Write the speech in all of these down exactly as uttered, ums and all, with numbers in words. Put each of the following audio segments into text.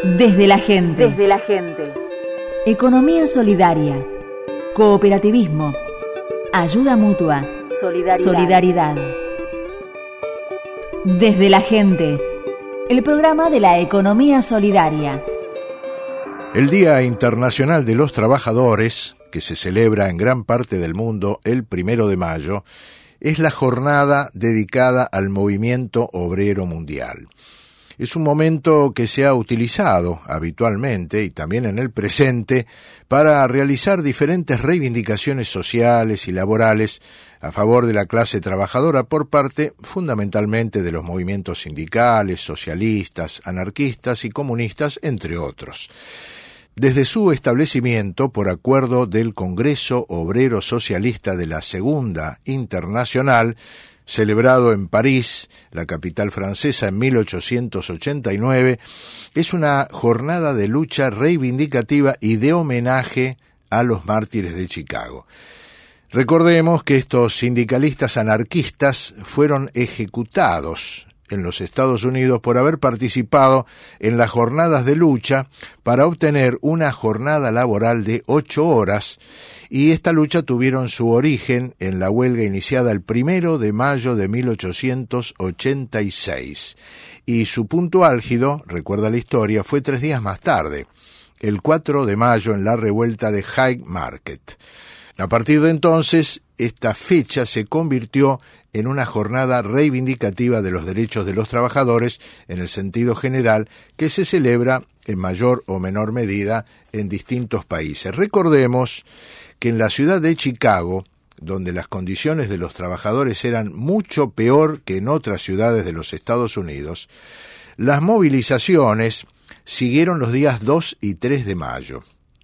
Desde la gente. Desde la gente. Economía solidaria. Cooperativismo. Ayuda mutua. Solidaridad. Solidaridad. Desde la gente. El programa de la economía solidaria. El Día Internacional de los Trabajadores, que se celebra en gran parte del mundo el primero de mayo, es la jornada dedicada al movimiento obrero mundial. Es un momento que se ha utilizado habitualmente y también en el presente para realizar diferentes reivindicaciones sociales y laborales a favor de la clase trabajadora por parte fundamentalmente de los movimientos sindicales, socialistas, anarquistas y comunistas, entre otros. Desde su establecimiento, por acuerdo del Congreso Obrero Socialista de la Segunda Internacional, celebrado en París, la capital francesa, en mil ochocientos ochenta y nueve, es una jornada de lucha reivindicativa y de homenaje a los mártires de Chicago. Recordemos que estos sindicalistas anarquistas fueron ejecutados en los Estados Unidos por haber participado en las jornadas de lucha para obtener una jornada laboral de ocho horas, y esta lucha tuvieron su origen en la huelga iniciada el primero de mayo de mil ochocientos ochenta y seis, y su punto álgido, recuerda la historia, fue tres días más tarde, el cuatro de mayo, en la revuelta de Haymarket. A partir de entonces, esta fecha se convirtió en una jornada reivindicativa de los derechos de los trabajadores en el sentido general, que se celebra en mayor o menor medida en distintos países. Recordemos que en la ciudad de Chicago, donde las condiciones de los trabajadores eran mucho peor que en otras ciudades de los Estados Unidos, las movilizaciones siguieron los días dos y tres de mayo.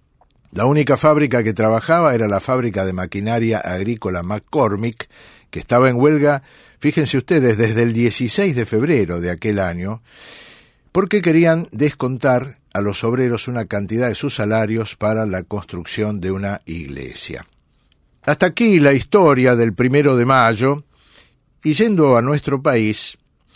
La única fábrica que trabajaba era la fábrica de maquinaria agrícola McCormick, que estaba en huelga, fíjense ustedes, desde el dieciséis de febrero de aquel año, porque querían descontar a los obreros una cantidad de sus salarios para la construcción de una iglesia. Hasta aquí la historia del primero de mayo, y yendo a nuestro país,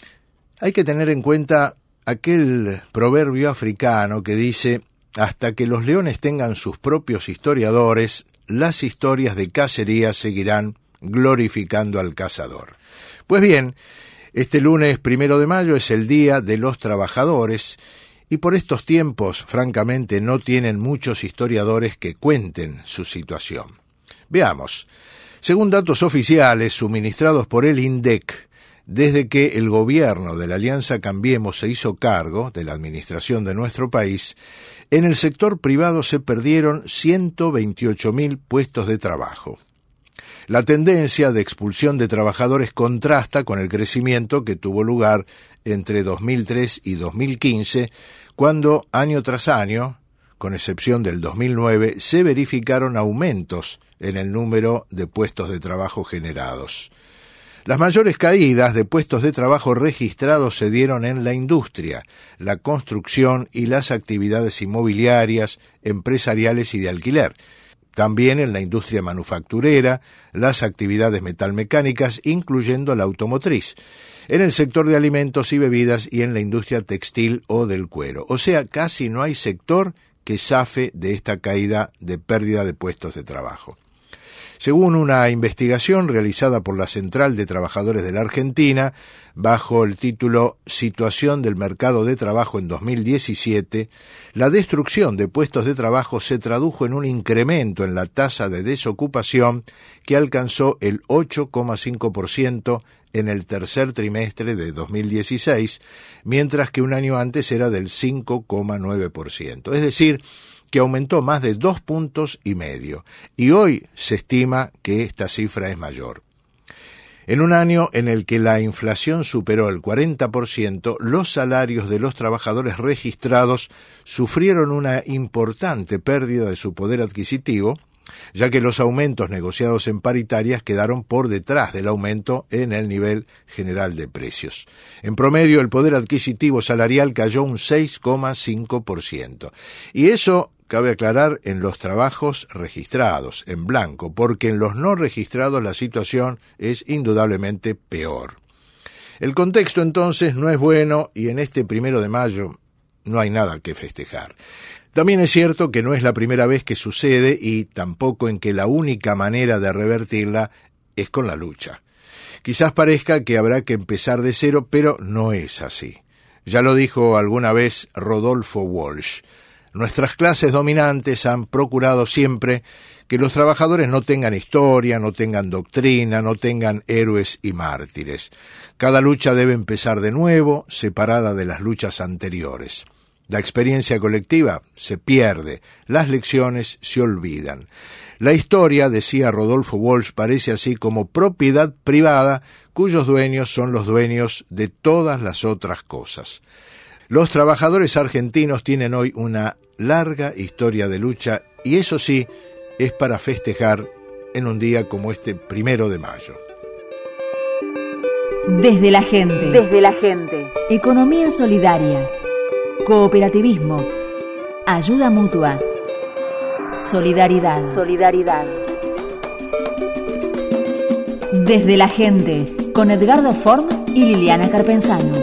hay que tener en cuenta aquel proverbio africano que dice: hasta que los leones tengan sus propios historiadores, las historias de cacería seguirán glorificando al cazador. Pues bien, este lunes primero de mayo es el Día de los Trabajadores, y por estos tiempos, francamente, no tienen muchos historiadores que cuenten su situación. Veamos. Según datos oficiales suministrados por el INDEC, desde que el gobierno de la Alianza Cambiemos se hizo cargo de la administración de nuestro país, en el sector privado se perdieron ciento veintiocho mil puestos de trabajo. La tendencia de expulsión de trabajadores contrasta con el crecimiento que tuvo lugar entre dos mil tres y dos mil quince, cuando año tras año, con excepción del dos mil nueve, se verificaron aumentos en el número de puestos de trabajo generados. Las mayores caídas de puestos de trabajo registrados se dieron en la industria, la construcción y las actividades inmobiliarias, empresariales y de alquiler. También en la industria manufacturera, las actividades metalmecánicas, incluyendo la automotriz, en el sector de alimentos y bebidas y en la industria textil o del cuero. O sea, casi no hay sector que zafe de esta caída de pérdida de puestos de trabajo. Según una investigación realizada por la Central de Trabajadores de la Argentina, bajo el título Situación del mercado de trabajo en dos mil diecisiete, la destrucción de puestos de trabajo se tradujo en un incremento en la tasa de desocupación que alcanzó el ocho coma cinco por ciento en el tercer trimestre de dos mil dieciséis, mientras que un año antes era del cinco coma nueve por ciento. Es decir, que aumentó más de dos puntos y medio, y hoy se estima que esta cifra es mayor. En un año en el que la inflación superó el cuarenta por ciento, los salarios de los trabajadores registrados sufrieron una importante pérdida de su poder adquisitivo, ya que los aumentos negociados en paritarias quedaron por detrás del aumento en el nivel general de precios. En promedio, el poder adquisitivo salarial cayó un seis coma cinco por ciento. Y eso, cabe aclarar, en los trabajos registrados, en blanco, porque en los no registrados la situación es indudablemente peor. El contexto entonces no es bueno, y en este primero de mayo no hay nada que festejar. También es cierto que no es la primera vez que sucede y tampoco en que la única manera de revertirla es con la lucha. Quizás parezca que habrá que empezar de cero, pero no es así. Ya lo dijo alguna vez Rodolfo Walsh. Nuestras clases dominantes han procurado siempre que los trabajadores no tengan historia, no tengan doctrina, no tengan héroes y mártires. Cada lucha debe empezar de nuevo, separada de las luchas anteriores. La experiencia colectiva se pierde, las lecciones se olvidan. La historia, decía Rodolfo Walsh, parece así como propiedad privada cuyos dueños son los dueños de todas las otras cosas. Los trabajadores argentinos tienen hoy una larga historia de lucha y eso sí es para festejar en un día como este primero de mayo. Desde la gente. Desde la gente. Economía solidaria. Cooperativismo. Ayuda mutua. Solidaridad. Solidaridad. Desde la gente, con Edgardo Form y Liliana Carpenzano.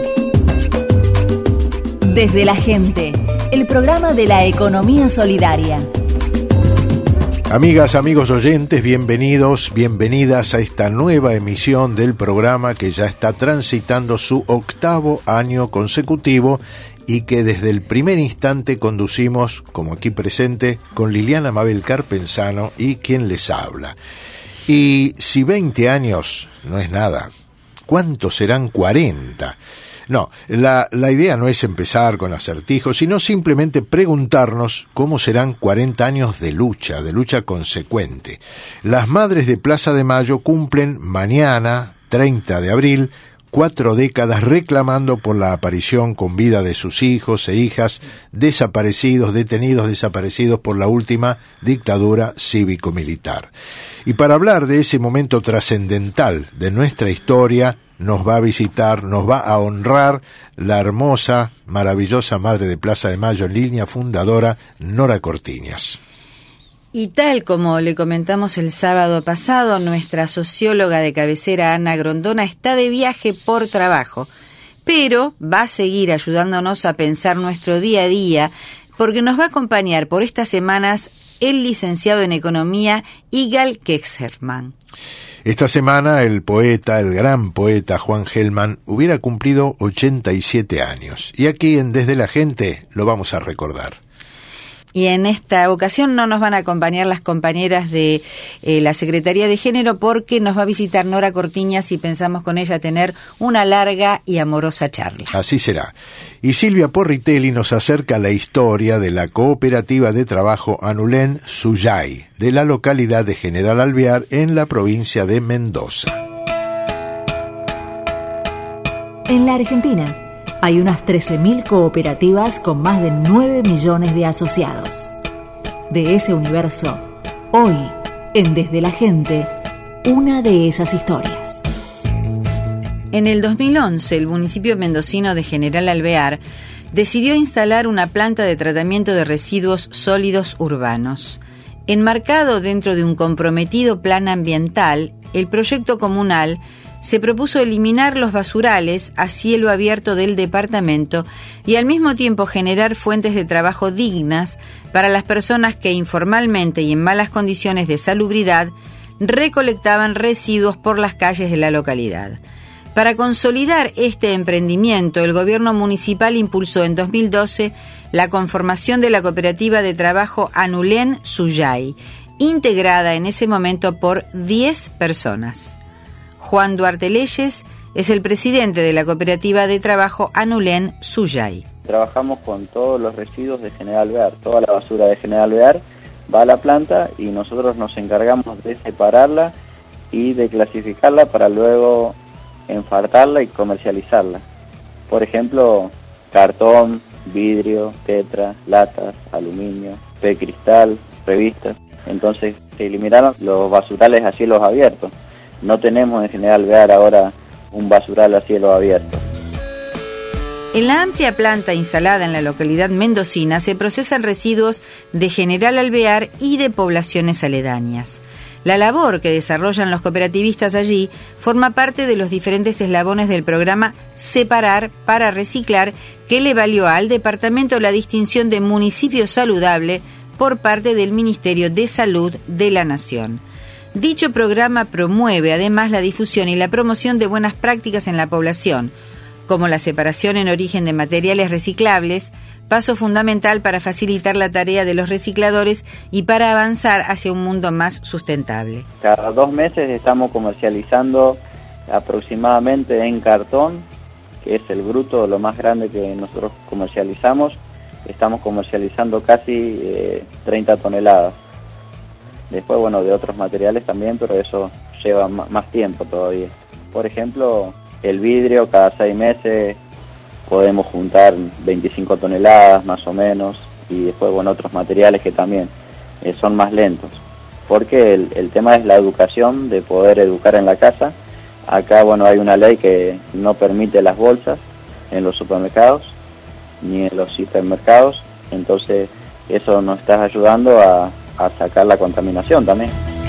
Desde la gente, el programa de la economía solidaria. Amigas, amigos oyentes, bienvenidos, bienvenidas a esta nueva emisión del programa que ya está transitando su octavo año consecutivo y que desde el primer instante conducimos, como aquí presente, con Liliana Mabel Carpenzano y quien les habla. Y si veinte años no es nada, ¿cuántos serán cuarenta? No, la, la idea no es empezar con acertijos, sino simplemente preguntarnos cómo serán cuarenta años de lucha, de lucha consecuente. Las Madres de Plaza de Mayo cumplen mañana, treinta de abril, cuatro décadas reclamando por la aparición con vida de sus hijos e hijas desaparecidos, detenidos, desaparecidos por la última dictadura cívico-militar. Y para hablar de ese momento trascendental de nuestra historia, nos va a visitar, nos va a honrar la hermosa, maravillosa Madre de Plaza de Mayo en línea, fundadora Nora Cortiñas. Y tal como le comentamos el sábado pasado, nuestra socióloga de cabecera, Ana Grondona, está de viaje por trabajo, pero va a seguir ayudándonos a pensar nuestro día a día, porque nos va a acompañar por estas semanas el licenciado en Economía Igal Kexerman. Esta semana el poeta, el gran poeta Juan Gelman, hubiera cumplido ochenta y siete años, y aquí en Desde la Gente lo vamos a recordar. Y en esta ocasión no nos van a acompañar las compañeras de eh, la Secretaría de Género porque nos va a visitar Nora Cortiñas y pensamos con ella tener una larga y amorosa charla. Así será. Y Silvia Porritelli nos acerca la historia de la cooperativa de trabajo Anulén Suyay, de la localidad de General Alvear en la provincia de Mendoza. En la Argentina hay unas trece mil cooperativas con más de nueve millones de asociados. De ese universo, hoy, en Desde la Gente, una de esas historias. En el dos mil once, el municipio mendocino de General Alvear decidió instalar una planta de tratamiento de residuos sólidos urbanos. Enmarcado dentro de un comprometido plan ambiental, el proyecto comunal se propuso eliminar los basurales a cielo abierto del departamento y al mismo tiempo generar fuentes de trabajo dignas para las personas que informalmente y en malas condiciones de salubridad recolectaban residuos por las calles de la localidad. Para consolidar este emprendimiento, el gobierno municipal impulsó en dos mil doce la conformación de la cooperativa de trabajo Anulén Suyay, integrada en ese momento por diez personas. Juan Duarte Leyes es el presidente de la cooperativa de trabajo Anulén Suyay. Trabajamos con todos los residuos de General Alvear, toda la basura de General Alvear va a la planta y nosotros nos encargamos de separarla y de clasificarla para luego enfartarla y comercializarla. Por ejemplo, cartón, vidrio, tetra, latas, aluminio, P cristal, revistas. Entonces se eliminaron los basurales a cielos abiertos. No tenemos en General Alvear ahora un basural a cielo abierto. En la amplia planta instalada en la localidad mendocina se procesan residuos de General Alvear y de poblaciones aledañas. La labor que desarrollan los cooperativistas allí forma parte de los diferentes eslabones del programa Separar para Reciclar, que le valió al departamento la distinción de municipio saludable por parte del Ministerio de Salud de la Nación. Dicho programa promueve además la difusión y la promoción de buenas prácticas en la población, como la separación en origen de materiales reciclables, paso fundamental para facilitar la tarea de los recicladores y para avanzar hacia un mundo más sustentable. Cada dos meses estamos comercializando aproximadamente en cartón, que es el bruto, lo más grande que nosotros comercializamos, estamos comercializando casi eh, treinta toneladas. Después, bueno, de otros materiales también, pero eso lleva m- más tiempo todavía. Por ejemplo, el vidrio, cada seis meses podemos juntar veinticinco toneladas más o menos, y después, bueno, otros materiales que también eh, son más lentos, porque el, el tema es la educación, de poder educar en la casa. Acá, bueno, hay una ley que no permite las bolsas en los supermercados ni en los hipermercados, entonces eso nos está ayudando a, a sacar la contaminación también.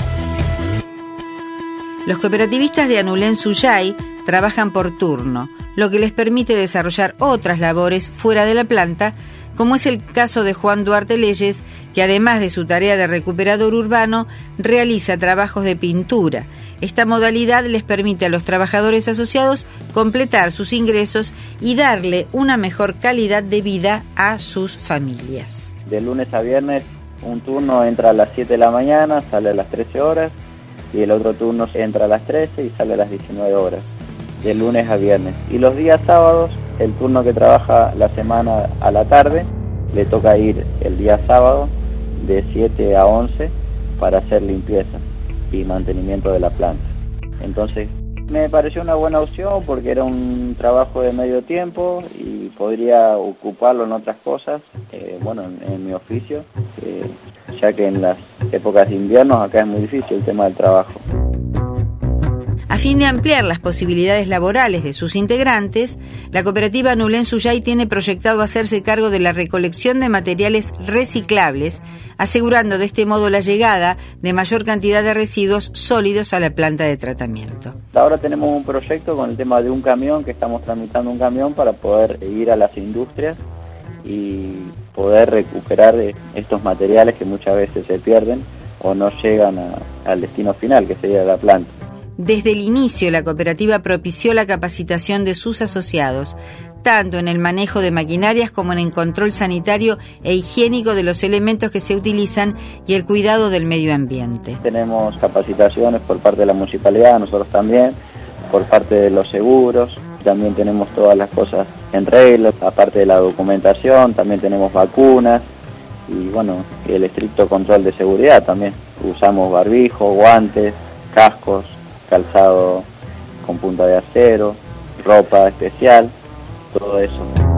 Los cooperativistas de Anulén Suyay trabajan por turno, lo que les permite desarrollar otras labores fuera de la planta, como es el caso de Juan Duarte Leyes, que además de su tarea de recuperador urbano, realiza trabajos de pintura. Esta modalidad les permite a los trabajadores asociados completar sus ingresos y darle una mejor calidad de vida a sus familias. De lunes a viernes, un turno entra a las siete de la mañana, sale a las trece horas, y el otro turno entra a las trece y sale a las diecinueve horas, de lunes a viernes. Y los días sábados, el turno que trabaja la semana a la tarde, le toca ir el día sábado de siete a once para hacer limpieza y mantenimiento de la planta. Entonces, me pareció una buena opción porque era un trabajo de medio tiempo y podría ocuparlo en otras cosas, eh, bueno, en, en mi oficio, eh, ya que en las épocas de invierno acá es muy difícil el tema del trabajo. A fin de ampliar las posibilidades laborales de sus integrantes, la cooperativa Anulén Suyay tiene proyectado hacerse cargo de la recolección de materiales reciclables, asegurando de este modo la llegada de mayor cantidad de residuos sólidos a la planta de tratamiento. Ahora tenemos un proyecto con el tema de un camión, que estamos tramitando un camión para poder ir a las industrias y poder recuperar estos materiales que muchas veces se pierden o no llegan a, al destino final, que sería la planta. Desde el inicio, la cooperativa propició la capacitación de sus asociados, tanto en el manejo de maquinarias como en el control sanitario e higiénico de los elementos que se utilizan y el cuidado del medio ambiente. Tenemos capacitaciones por parte de la municipalidad, nosotros también, por parte de los seguros, también tenemos todas las cosas en regla, aparte de la documentación, también tenemos vacunas y bueno, el estricto control de seguridad también. Usamos barbijo, guantes, cascos, calzado con punta de acero, ropa especial, todo eso.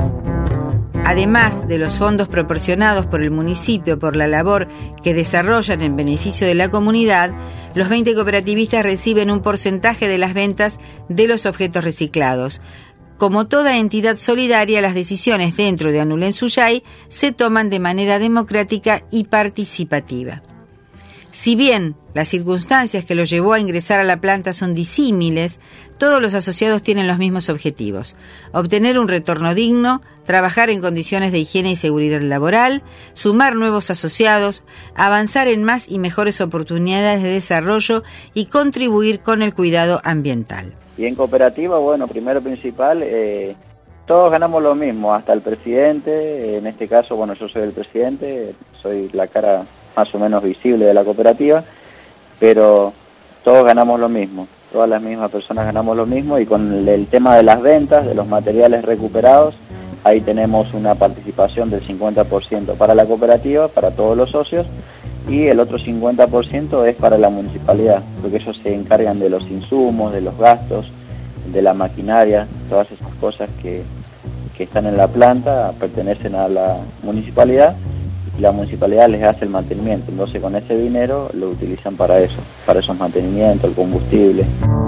Además de los fondos proporcionados por el municipio por la labor que desarrollan en beneficio de la comunidad, los veinte cooperativistas reciben un porcentaje de las ventas de los objetos reciclados. Como toda entidad solidaria, las decisiones dentro de Anulén Suyay se toman de manera democrática y participativa. Si bien las circunstancias que los llevó a ingresar a la planta son disímiles, todos los asociados tienen los mismos objetivos: obtener un retorno digno, trabajar en condiciones de higiene y seguridad laboral, sumar nuevos asociados, avanzar en más y mejores oportunidades de desarrollo y contribuir con el cuidado ambiental. Y en cooperativa, bueno, primero principal, eh, todos ganamos lo mismo, hasta el presidente, en este caso, bueno, yo soy el presidente, soy la cara más o menos visible de la cooperativa, pero todos ganamos lo mismo, todas las mismas personas ganamos lo mismo, y con el, el tema de las ventas, de los materiales recuperados, ahí tenemos una participación del cincuenta por ciento para la cooperativa, para todos los socios, y el otro cincuenta por ciento es para la municipalidad, porque ellos se encargan de los insumos, de los gastos, de la maquinaria, todas esas cosas que, que están en la planta pertenecen a la municipalidad, y la municipalidad les hace el mantenimiento, entonces con ese dinero lo utilizan para eso, para esos mantenimientos, el combustible.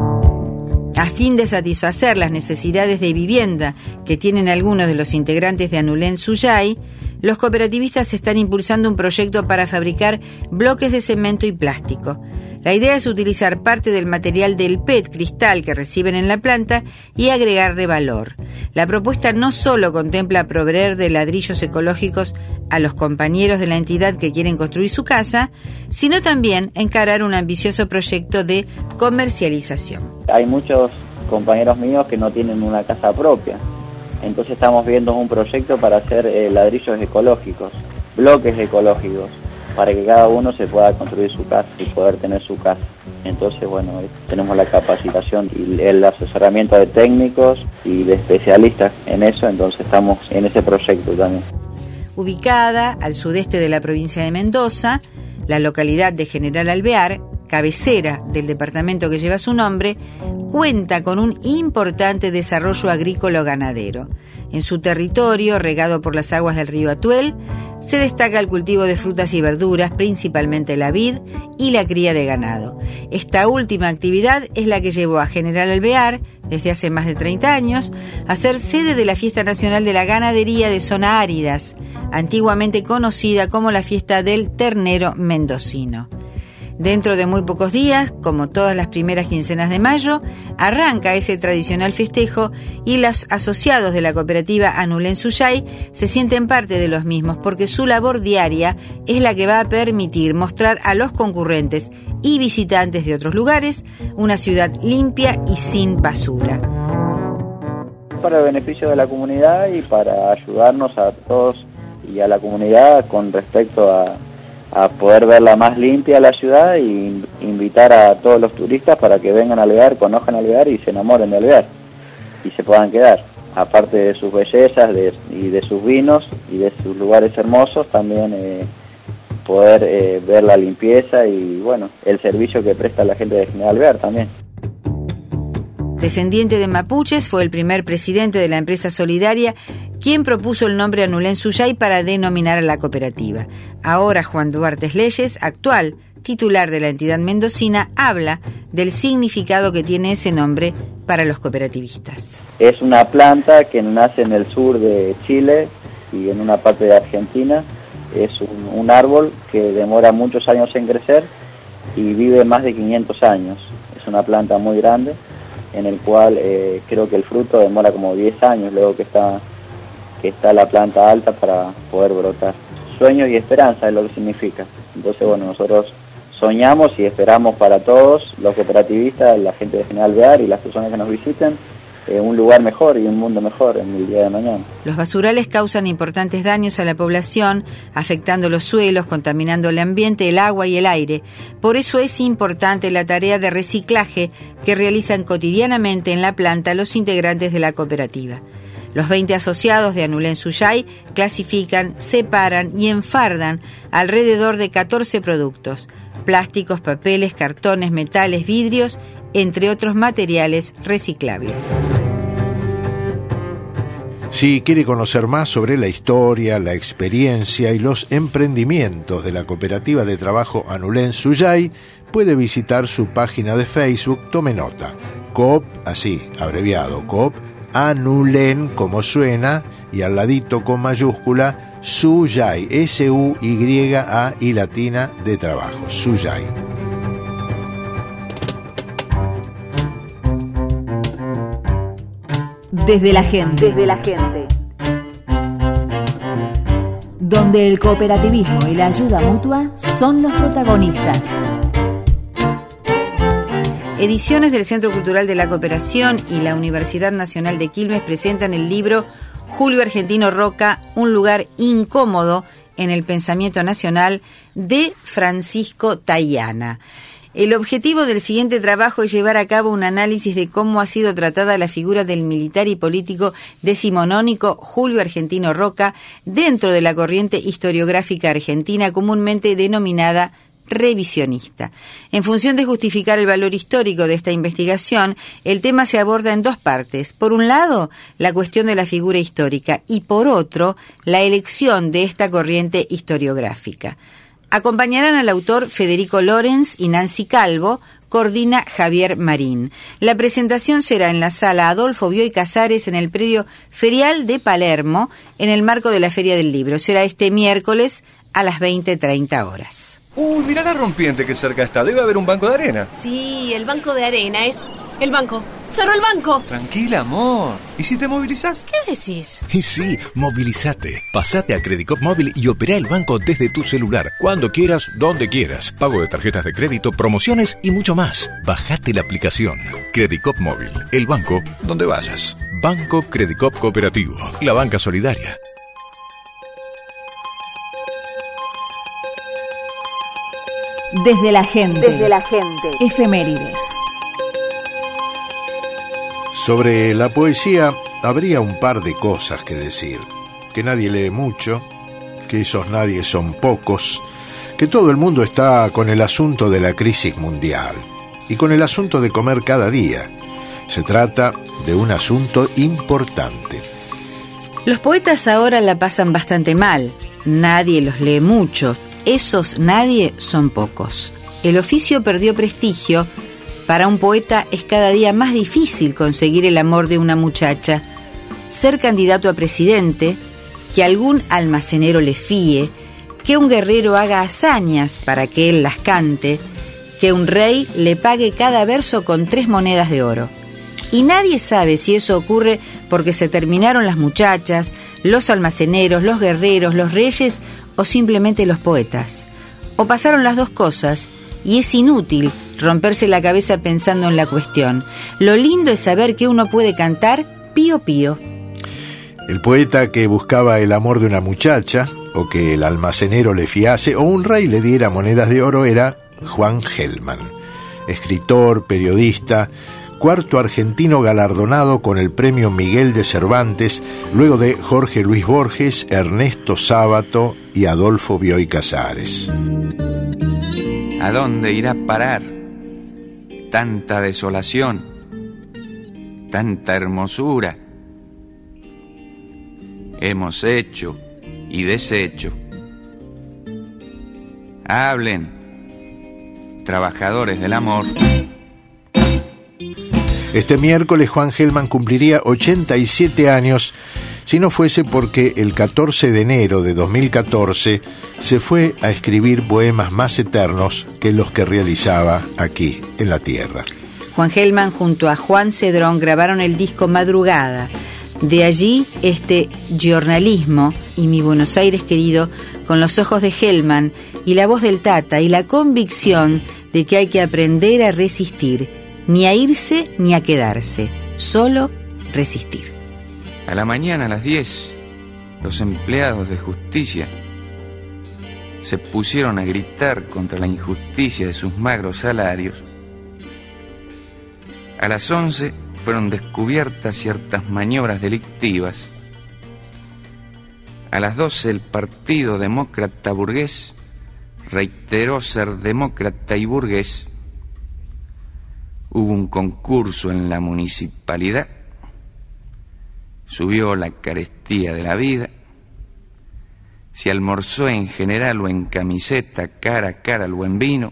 A fin de satisfacer las necesidades de vivienda que tienen algunos de los integrantes de Anulén Suyay, los cooperativistas están impulsando un proyecto para fabricar bloques de cemento y plástico. La idea es utilizar parte del material del P E T cristal que reciben en la planta y agregarle valor. La propuesta no solo contempla proveer de ladrillos ecológicos a los compañeros de la entidad que quieren construir su casa, sino también encarar un ambicioso proyecto de comercialización. Hay muchos compañeros míos que no tienen una casa propia, entonces estamos viendo un proyecto para hacer eh, ladrillos ecológicos, bloques ecológicos, para que cada uno se pueda construir su casa y poder tener su casa. Entonces, bueno, tenemos la capacitación y el asesoramiento de técnicos y de especialistas en eso, entonces estamos en ese proyecto también. Ubicada al sudeste de la provincia de Mendoza, la localidad de General Alvear, cabecera del departamento que lleva su nombre, cuenta con un importante desarrollo agrícola-ganadero. En su territorio, regado por las aguas del río Atuel, se destaca el cultivo de frutas y verduras, principalmente la vid, y la cría de ganado. Esta última actividad es la que llevó a General Alvear, desde hace más de treinta años, a ser sede de la Fiesta Nacional de la Ganadería de Zona Áridas, antiguamente conocida como la Fiesta del Ternero Mendocino. Dentro de muy pocos días, como todas las primeras quincenas de mayo, arranca ese tradicional festejo y los asociados de la cooperativa Anulén Suyay se sienten parte de los mismos porque su labor diaria es la que va a permitir mostrar a los concurrentes y visitantes de otros lugares una ciudad limpia y sin basura. Para el beneficio de la comunidad y para ayudarnos a todos y a la comunidad con respecto a a poder verla más limpia la ciudad y invitar a todos los turistas para que vengan a Alvear, conozcan Alvear y se enamoren de Alvear y se puedan quedar. Aparte de sus bellezas de, y de sus vinos y de sus lugares hermosos, también eh, poder eh, ver la limpieza y bueno, el servicio que presta la gente de General Alvear también. Descendiente de mapuches, fue el primer presidente de la empresa solidaria quien propuso el nombre Anulén Suyay para denominar a la cooperativa. Ahora Juan Duarte Leyes, actual titular de la entidad mendocina, habla del significado que tiene ese nombre para los cooperativistas. Es una planta que nace en el sur de Chile y en una parte de Argentina. Es un, un árbol que demora muchos años en crecer y vive más de quinientos años. Es una planta muy grande en el cual eh, creo que el fruto demora como diez años luego que está que está la planta alta para poder brotar. Sueños y esperanza es lo que significa. Entonces, bueno, nosotros soñamos y esperamos para todos, los cooperativistas, la gente de General Alvear y las personas que nos visiten, eh, un lugar mejor y un mundo mejor en el día de mañana. Los basurales causan importantes daños a la población, afectando los suelos, contaminando el ambiente, el agua y el aire. Por eso es importante la tarea de reciclaje que realizan cotidianamente en la planta los integrantes de la cooperativa. Los veinte asociados de Anulén Suyay clasifican, separan y enfardan alrededor de catorce productos: plásticos, papeles, cartones, metales, vidrios, entre otros materiales reciclables. Si quiere conocer más sobre la historia, la experiencia y los emprendimientos de la cooperativa de trabajo Anulén Suyay, puede visitar su página de Facebook. Tome nota: Coop, así, abreviado, Coop Anulén, como suena, y al ladito con mayúscula, Suyay, S U Y A I latina de trabajo, Suyay. Desde la gente. Desde la gente. Donde el cooperativismo y la ayuda mutua son los protagonistas. Ediciones del Centro Cultural de la Cooperación y la Universidad Nacional de Quilmes presentan el libro Julio Argentino Roca, un lugar incómodo en el pensamiento nacional, de Francisco Tayana. El objetivo del siguiente trabajo es llevar a cabo un análisis de cómo ha sido tratada la figura del militar y político decimonónico Julio Argentino Roca dentro de la corriente historiográfica argentina comúnmente denominada revisionista. En función de justificar el valor histórico de esta investigación, el tema se aborda en dos partes. Por un lado, la cuestión de la figura histórica y por otro, la elección de esta corriente historiográfica. Acompañarán al autor Federico Lorenz y Nancy Calvo, coordina Javier Marín. La presentación será en la sala Adolfo Bioy Casares en el predio ferial de Palermo, en el marco de la Feria del Libro. Será este miércoles a las veinte treinta horas. Uy, mirá la rompiente que cerca está. Debe haber un banco de arena. Sí, el banco de arena es... El banco. ¡Cerró el banco! Tranquila, amor. ¿Y si te movilizás? ¿Qué decís? Y sí, movilizate. Pasate a Credicop Móvil y opera el banco desde tu celular. Cuando quieras, donde quieras. Pago de tarjetas de crédito, promociones y mucho más. Bajate la aplicación. Credicop Móvil. El banco donde vayas. Banco Credicop Cooperativo. La banca solidaria. Desde la gente. Desde la gente. Efemérides. Sobre la poesía habría un par de cosas que decir. Que nadie lee mucho, que esos nadie son pocos, que todo el mundo está con el asunto de la crisis mundial y con el asunto de comer cada día. Se trata de un asunto importante. Los poetas ahora la pasan bastante mal. Nadie los lee mucho. Esos nadie son pocos. El oficio perdió prestigio. Para un poeta es cada día más difícil conseguir el amor de una muchacha, ser candidato a presidente, que algún almacenero le fíe, que un guerrero haga hazañas para que él las cante, que un rey le pague cada verso con tres monedas de oro. Y nadie sabe si eso ocurre porque se terminaron las muchachas, los almaceneros, los guerreros, los reyes o simplemente los poetas. O pasaron las dos cosas y es inútil romperse la cabeza pensando en la cuestión. Lo lindo es saber que uno puede cantar pío pío. El poeta que buscaba el amor de una muchacha, o que el almacenero le fiase, o un rey le diera monedas de oro, era Juan Gelman. Escritor, periodista, cuarto argentino galardonado con el premio Miguel de Cervantes, luego de Jorge Luis Borges, Ernesto Sábato y Adolfo Bioy Casares. ¿A dónde irá a parar tanta desolación, tanta hermosura? Hemos hecho y deshecho. Hablen, trabajadores del amor. Este miércoles Juan Gelman cumpliría ochenta y siete años, si no fuese porque el catorce de enero de dos mil catorce se fue a escribir poemas más eternos que los que realizaba aquí, en la tierra. Juan Gelman junto a Juan Cedrón grabaron el disco Madrugada. De allí este Giornalismo y Mi Buenos Aires querido, con los ojos de Gelman y la voz del Tata y la convicción de que hay que aprender a resistir, ni a irse ni a quedarse, solo resistir. A la mañana a las diez, los empleados de justicia se pusieron a gritar contra la injusticia de sus magros salarios. A las once fueron descubiertas ciertas maniobras delictivas. A las doce el Partido Demócrata Burgués reiteró ser demócrata y burgués. Hubo un concurso en la municipalidad. Subió la carestía de la vida. Se almorzó en general o en camiseta, cara a cara al buen vino.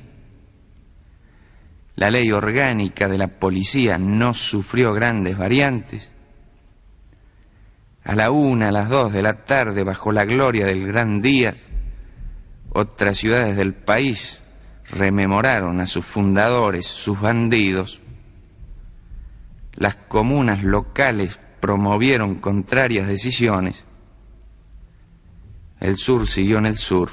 La ley orgánica de la policía no sufrió grandes variantes. A la una, a las dos de la tarde, bajo la gloria del gran día, otras ciudades del país rememoraron a sus fundadores, sus bandidos. Las comunas locales promovieron contrarias decisiones. El sur siguió en el sur.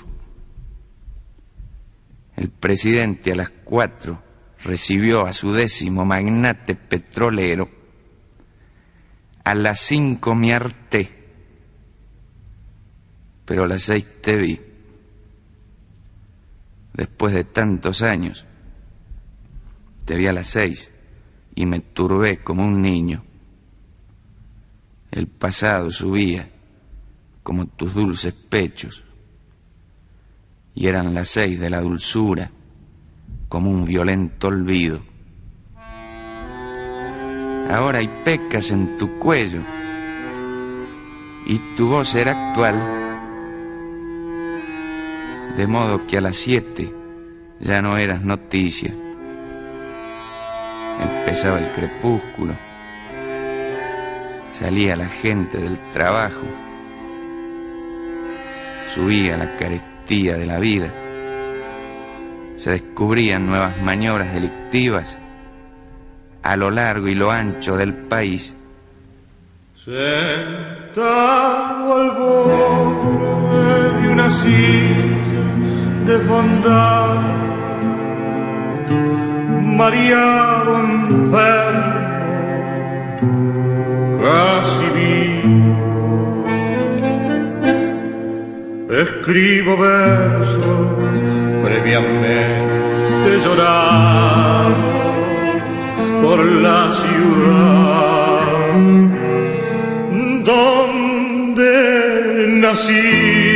El presidente a las cuatro recibió a su décimo magnate petrolero. A las cinco me harté, pero a las seis te vi. Después de tantos años, te vi a las seis y me turbé como un niño. El pasado subía como tus dulces pechos y eran las seis de la dulzura como un violento olvido. Ahora hay pecas en tu cuello y tu voz era actual, de modo que a las siete ya no eras noticia. empezaba el crepúsculo, salía la gente del trabajo, subía la carestía de la vida, se descubrían nuevas maniobras delictivas a lo largo y lo ancho del país. Sentado al borde de una silla de fondar, mareado, enfermo, casi vivo, escribo versos previamente llorado por la ciudad donde nací.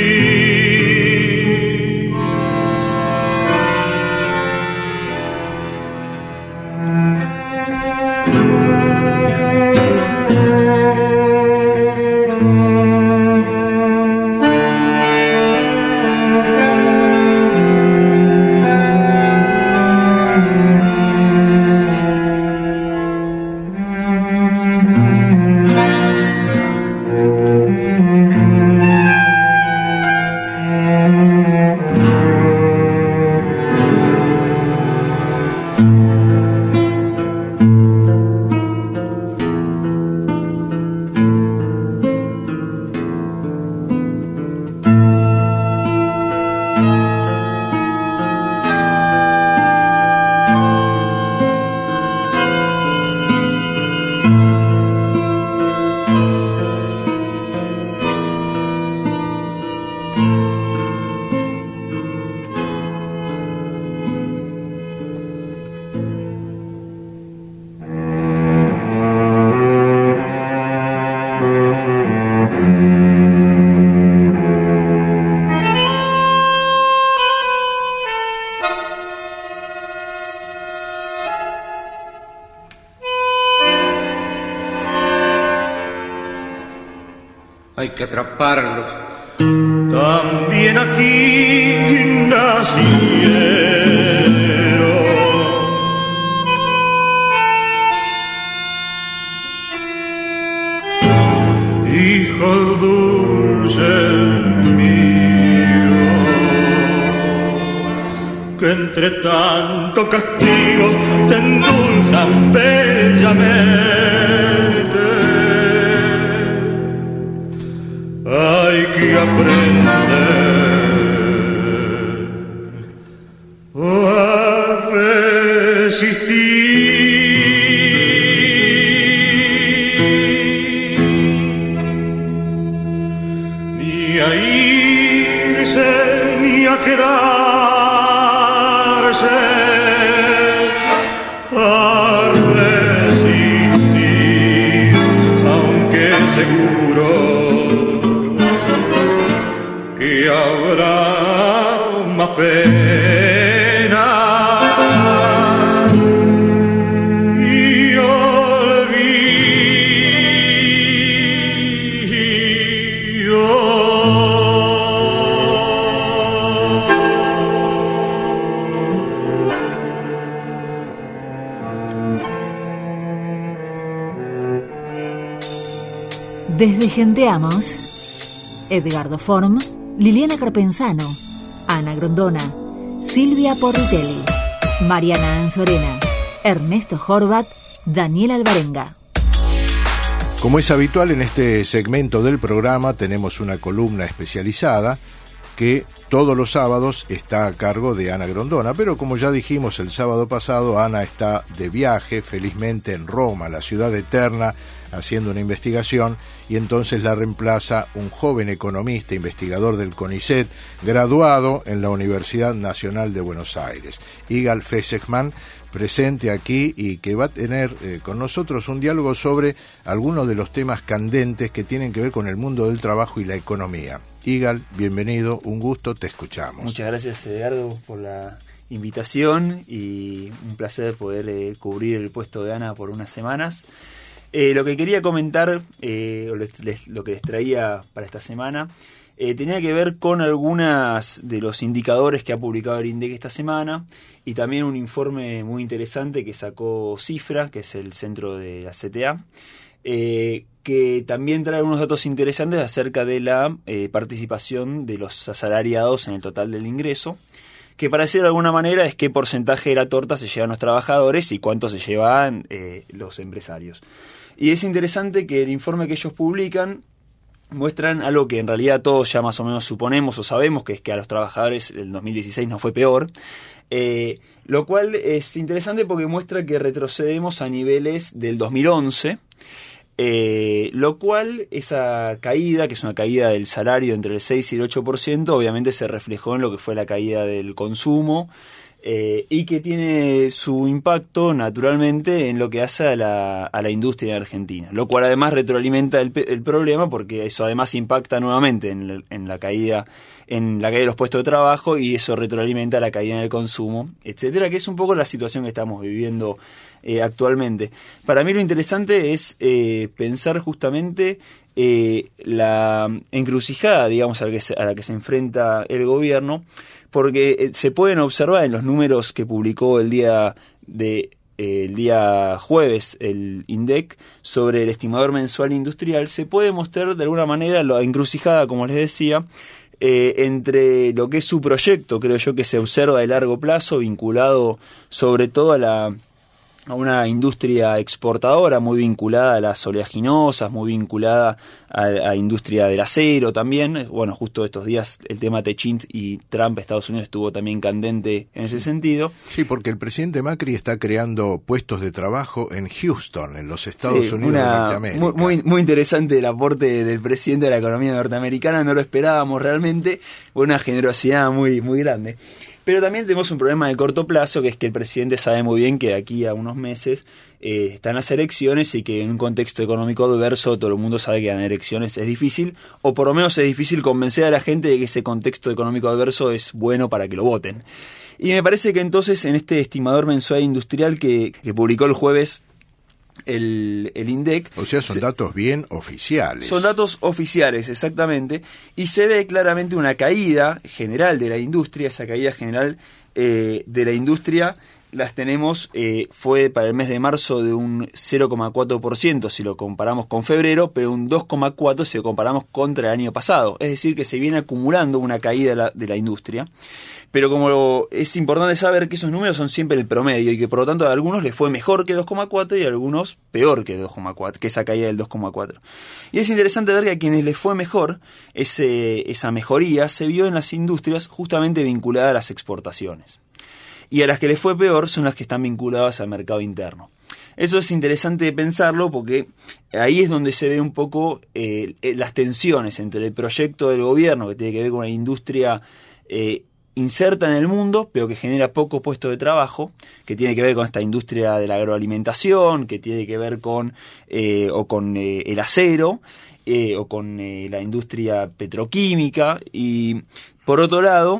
Hay que atraparlos. También aquí nacieron hijos dulces míos, que entre tanto castigo te endulzan bellamente. Hay que aprender a resistir, ni a irse ni a quedarse, a resistir, aunque seguro que habrá más pena y olvido. Desde Genteamos, Edgardo Form, Liliana Carpenzano, Ana Grondona, Silvia Porritelli, Mariana Anzorena, Ernesto Horvat, Daniel Alvarenga. Como es habitual en este segmento del programa, tenemos una columna especializada que todos los sábados está a cargo de Ana Grondona, pero como ya dijimos el sábado pasado, Ana está de viaje, felizmente en Roma, la ciudad eterna, haciendo una investigación, y entonces la reemplaza un joven economista, investigador del CONICET, graduado en la Universidad Nacional de Buenos Aires, Igal Fesechman, presente aquí y que va a tener eh, con nosotros un diálogo sobre algunos de los temas candentes que tienen que ver con el mundo del trabajo y la economía. Igal, bienvenido, un gusto, te escuchamos. Muchas gracias, Edgardo, por la invitación y un placer poder eh, cubrir el puesto de Ana por unas semanas. Eh, lo que quería comentar, eh, o les, les, lo que les traía para esta semana, eh, tenía que ver con algunas de los indicadores que ha publicado el INDEC esta semana y también un informe muy interesante que sacó Cifra, que es el centro de la C T A, eh, que también trae unos datos interesantes acerca de la eh, participación de los asalariados en el total del ingreso, que para decir de alguna manera es qué porcentaje de la torta se llevan los trabajadores y cuánto se llevan eh, los empresarios. Y es interesante que el informe que ellos publican muestran algo que en realidad todos ya más o menos suponemos o sabemos, que es que a los trabajadores el dos mil dieciséis no fue peor, eh, lo cual es interesante porque muestra que retrocedemos a niveles del dos mil once, Eh, lo cual, esa caída, que es una caída del salario entre el seis y el ocho por ciento, obviamente se reflejó en lo que fue la caída del consumo, eh, y que tiene su impacto naturalmente en lo que hace a la, a la industria en Argentina, lo cual además retroalimenta el, el problema, porque eso además impacta nuevamente en la, en la caída en la caída de los puestos de trabajo, y eso retroalimenta la caída en el consumo, etcétera, que es un poco la situación que estamos viviendo eh, actualmente. Para mí lo interesante es eh, pensar justamente eh, la encrucijada, digamos, a la, que se, a la que se enfrenta el gobierno, porque eh, se pueden observar en los números que publicó el día de eh, el día jueves el INDEC sobre el estimador mensual industrial. Se puede mostrar de alguna manera la encrucijada, como les decía, Eh, entre lo que es su proyecto, creo yo, que se observa de largo plazo, vinculado sobre todo a la a una industria exportadora muy vinculada a las oleaginosas, muy vinculada a la industria del acero también. Bueno, justo estos días el tema Techint y Trump, Estados Unidos, estuvo también candente en ese sentido. Sí, porque el presidente Macri está creando puestos de trabajo en Houston, en los Estados sí, Unidos una, de Norteamérica. Muy, muy, muy interesante el aporte del presidente de la economía norteamericana, no lo esperábamos realmente, fue una generosidad muy, muy grande. Pero también tenemos un problema de corto plazo, que es que el presidente sabe muy bien que de aquí a unos meses eh, están las elecciones, y que en un contexto económico adverso todo el mundo sabe que ganar elecciones es difícil, o por lo menos es difícil convencer a la gente de que ese contexto económico adverso es bueno para que lo voten. Y me parece que entonces en este estimador mensual industrial que, que publicó el jueves El, el INDEC... O sea, son se, datos bien oficiales. Son datos oficiales, exactamente, y se ve claramente una caída general de la industria. Esa caída general eh, de la industria las tenemos, eh, fue para el mes de marzo de un cero coma cuatro por ciento si lo comparamos con febrero, pero un dos coma cuatro por ciento si lo comparamos contra el año pasado. Es decir, que se viene acumulando una caída de la, de la industria. Pero como lo, es importante saber que esos números son siempre el promedio, y que por lo tanto a algunos les fue mejor que dos coma cuatro y a algunos peor que dos coma cuatro, que esa caída del dos coma cuatro. Y es interesante ver que a quienes les fue mejor, ese, esa mejoría se vio en las industrias justamente vinculadas a las exportaciones. Y a las que les fue peor son las que están vinculadas al mercado interno. Eso es interesante pensarlo, porque ahí es donde se ve un poco eh, las tensiones entre el proyecto del gobierno, que tiene que ver con una industria eh, inserta en el mundo, pero que genera pocos puestos de trabajo, que tiene que ver con esta industria de la agroalimentación, que tiene que ver con eh, o con eh, el acero, eh, o con eh, la industria petroquímica, y por otro lado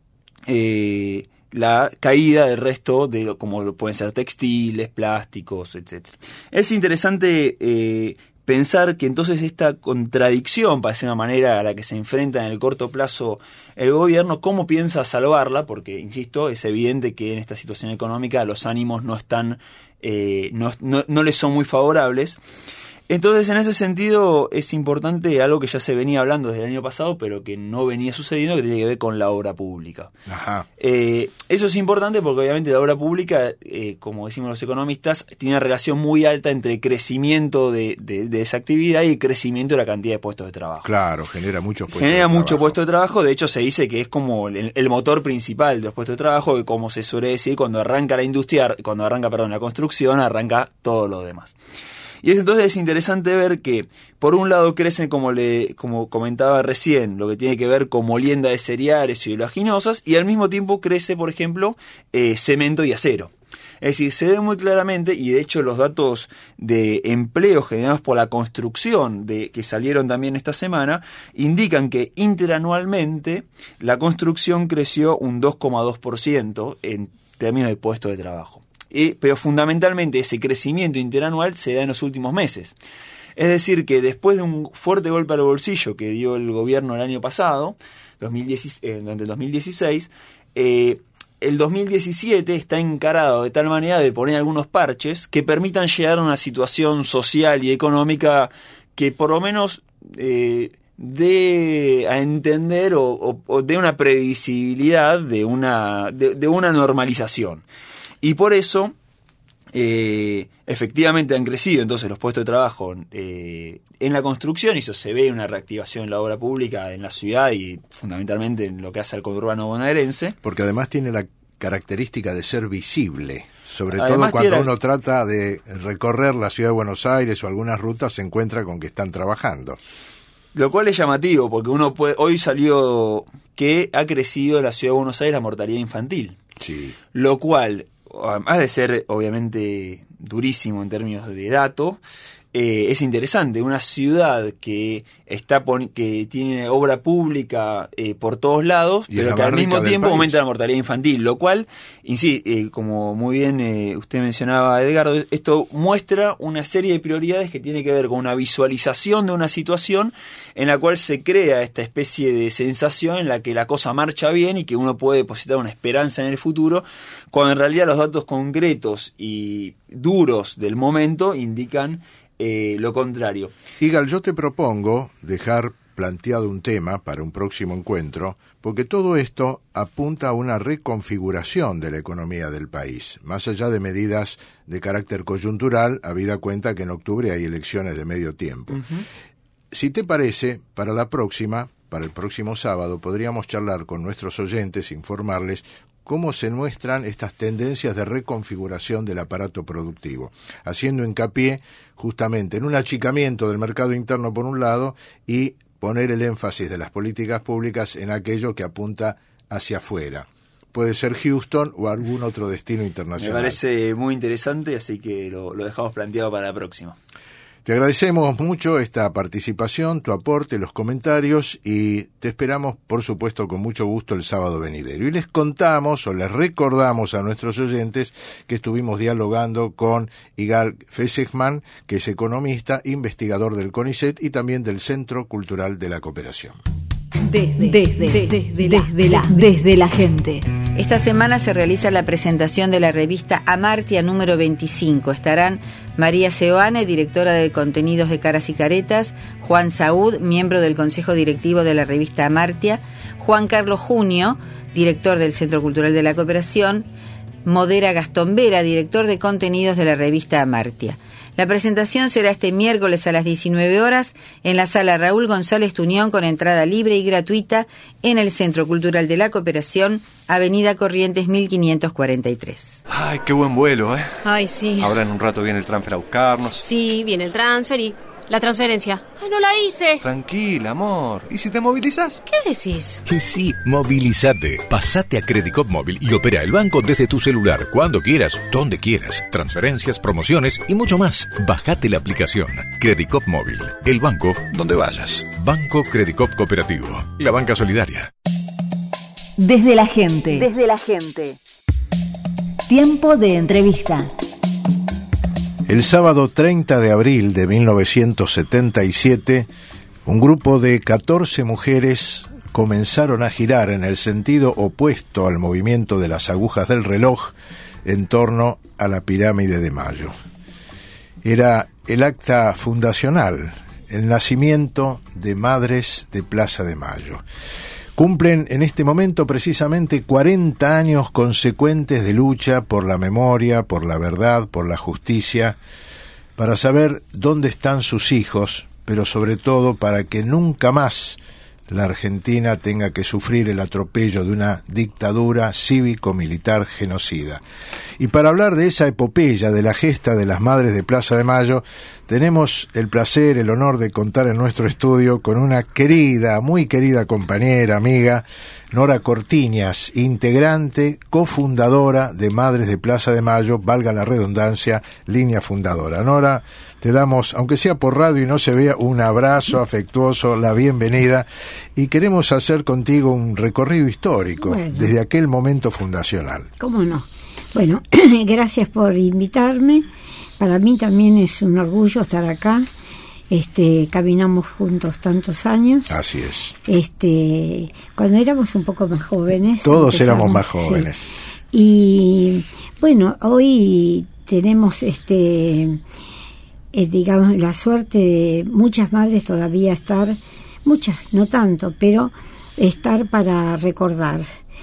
eh, la caída del resto de, como pueden ser textiles, plásticos, etcétera. Es interesante eh, pensar que entonces esta contradicción, para decir una manera, a la que se enfrenta en el corto plazo el gobierno, ¿cómo piensa salvarla? Porque, insisto, es evidente que en esta situación económica los ánimos no están, eh, no, no, no les son muy favorables. Entonces, en ese sentido, es importante algo que ya se venía hablando desde el año pasado, pero que no venía sucediendo, que tiene que ver con la obra pública. Ajá. Eh, eso es importante porque obviamente la obra pública, eh, como decimos los economistas, tiene una relación muy alta entre el crecimiento de, de, de esa actividad y el crecimiento de la cantidad de puestos de trabajo. Claro, genera muchos puestos genera de trabajo. mucho puesto de trabajo. De hecho, se dice que es como el, el motor principal de los puestos de trabajo, que, como se suele decir, cuando arranca la industria, cuando arranca, perdón, la construcción, arranca todo lo demás. Y es, entonces es interesante ver que, por un lado, crecen, como le como comentaba recién, lo que tiene que ver con molienda de cereales y oleaginosas, y al mismo tiempo crece, por ejemplo, eh, cemento y acero. Es decir, se ve muy claramente, y de hecho los datos de empleo generados por la construcción de, que salieron también esta semana, indican que interanualmente la construcción creció un dos coma dos por ciento en términos de puestos de trabajo. Eh, pero fundamentalmente ese crecimiento interanual se da en los últimos meses. Es decir, que después de un fuerte golpe al bolsillo que dio el gobierno el año pasado, dos mil dieciséis, eh, durante el dos mil dieciséis, eh, el dos mil diecisiete está encarado de tal manera de poner algunos parches que permitan llegar a una situación social y económica que por lo menos eh, dé a entender o, o, o dé una previsibilidad de una, de, de una normalización. Y por eso, eh, efectivamente han crecido entonces los puestos de trabajo eh, en la construcción, y eso se ve una reactivación en la obra pública en la ciudad y fundamentalmente en lo que hace al conurbano bonaerense. Porque además tiene la característica de ser visible, sobre Además, todo cuando tiene... uno trata de recorrer la ciudad de Buenos Aires o algunas rutas, se encuentra con que están trabajando. Lo cual es llamativo, porque uno puede, hoy salió que ha crecido en la ciudad de Buenos Aires la mortalidad infantil. Sí. Lo cual, además de ser obviamente durísimo en términos de dato, eh, es interesante. Una ciudad que está pon- que tiene obra pública eh, por todos lados, y pero que al mismo tiempo aumenta la mortalidad infantil, lo cual, y sí, eh, como muy bien eh, usted mencionaba, Edgardo, esto muestra una serie de prioridades que tiene que ver con una visualización de una situación en la cual se crea esta especie de sensación en la que la cosa marcha bien y que uno puede depositar una esperanza en el futuro, cuando en realidad los datos concretos y duros del momento indican Eh, lo contrario. Igal, yo te propongo dejar planteado un tema para un próximo encuentro, porque todo esto apunta a una reconfiguración de la economía del país, más allá de medidas de carácter coyuntural, habida cuenta que en octubre hay elecciones de medio tiempo. Uh-huh. Si te parece, para la próxima, para el próximo sábado, podríamos charlar con nuestros oyentes, informarles cómo se muestran estas tendencias de reconfiguración del aparato productivo, haciendo hincapié justamente en un achicamiento del mercado interno por un lado y poner el énfasis de las políticas públicas en aquello que apunta hacia afuera. Puede ser Houston o algún otro destino internacional. Me parece muy interesante, así que lo, lo dejamos planteado para la próxima. Te agradecemos mucho esta participación, tu aporte, los comentarios, y te esperamos, por supuesto, con mucho gusto el sábado venidero. Y les contamos o les recordamos a nuestros oyentes que estuvimos dialogando con Igal Fesegman, que es economista, investigador del CONICET y también del Centro Cultural de la Cooperación. Desde, desde, desde, desde, la, la, desde la gente. Esta semana se realiza la presentación de la revista Amartya número veinticinco. Estarán María Seoane, directora de contenidos de Caras y Caretas, Juan Saúd, miembro del Consejo Directivo de la revista Amartya, Juan Carlos Junio, director del Centro Cultural de la Cooperación, Modera Gastón Vera, director de contenidos de la revista Amartya. La presentación será este miércoles a las diecinueve horas en la sala Raúl González Tuñón, con entrada libre y gratuita en el Centro Cultural de la Cooperación, Avenida Corrientes mil quinientos cuarenta y tres. Ay, qué buen vuelo, ¿eh? Ay, sí. Ahora en un rato viene el transfer a buscarnos. Sí, viene el transfer y la transferencia. ¡Ay, no la hice! Tranquila, amor. ¿Y si te movilizás? ¿Qué decís? Que sí, movilízate. Pasate a Credicop Móvil y opera el banco desde tu celular, cuando quieras, donde quieras. Transferencias, promociones y mucho más. Bajate la aplicación. Credicop Móvil. El banco donde vayas. Banco Credicop Cooperativo. La banca solidaria. Desde la gente. Desde la gente. Tiempo de entrevista. El sábado treinta de abril de mil novecientos setenta y siete, un grupo de catorce mujeres comenzaron a girar en el sentido opuesto al movimiento de las agujas del reloj en torno a la pirámide de Mayo. Era el acta fundacional, el nacimiento de Madres de Plaza de Mayo. Cumplen en este momento precisamente cuarenta años consecuentes de lucha por la memoria, por la verdad, por la justicia, para saber dónde están sus hijos, pero sobre todo para que nunca más la Argentina tenga que sufrir el atropello de una dictadura cívico-militar genocida. Y para hablar de esa epopeya, de la gesta de las Madres de Plaza de Mayo, tenemos el placer, el honor de contar en nuestro estudio con una querida, muy querida compañera, amiga, Nora Cortiñas, integrante, cofundadora de Madres de Plaza de Mayo, valga la redundancia, línea fundadora. Nora, te damos, aunque sea por radio y no se vea, un abrazo afectuoso, la bienvenida, y queremos hacer contigo un recorrido histórico, bueno, desde aquel momento fundacional. ¿Cómo no? Bueno, gracias por invitarme. Para mí también es un orgullo estar acá Este, caminamos juntos tantos años. Así es. Este, cuando éramos un poco más jóvenes. Todos éramos más jóvenes. Sí. Y bueno, hoy tenemos este, eh, digamos, la suerte de muchas madres todavía estar, muchas, no tanto, pero estar para recordar.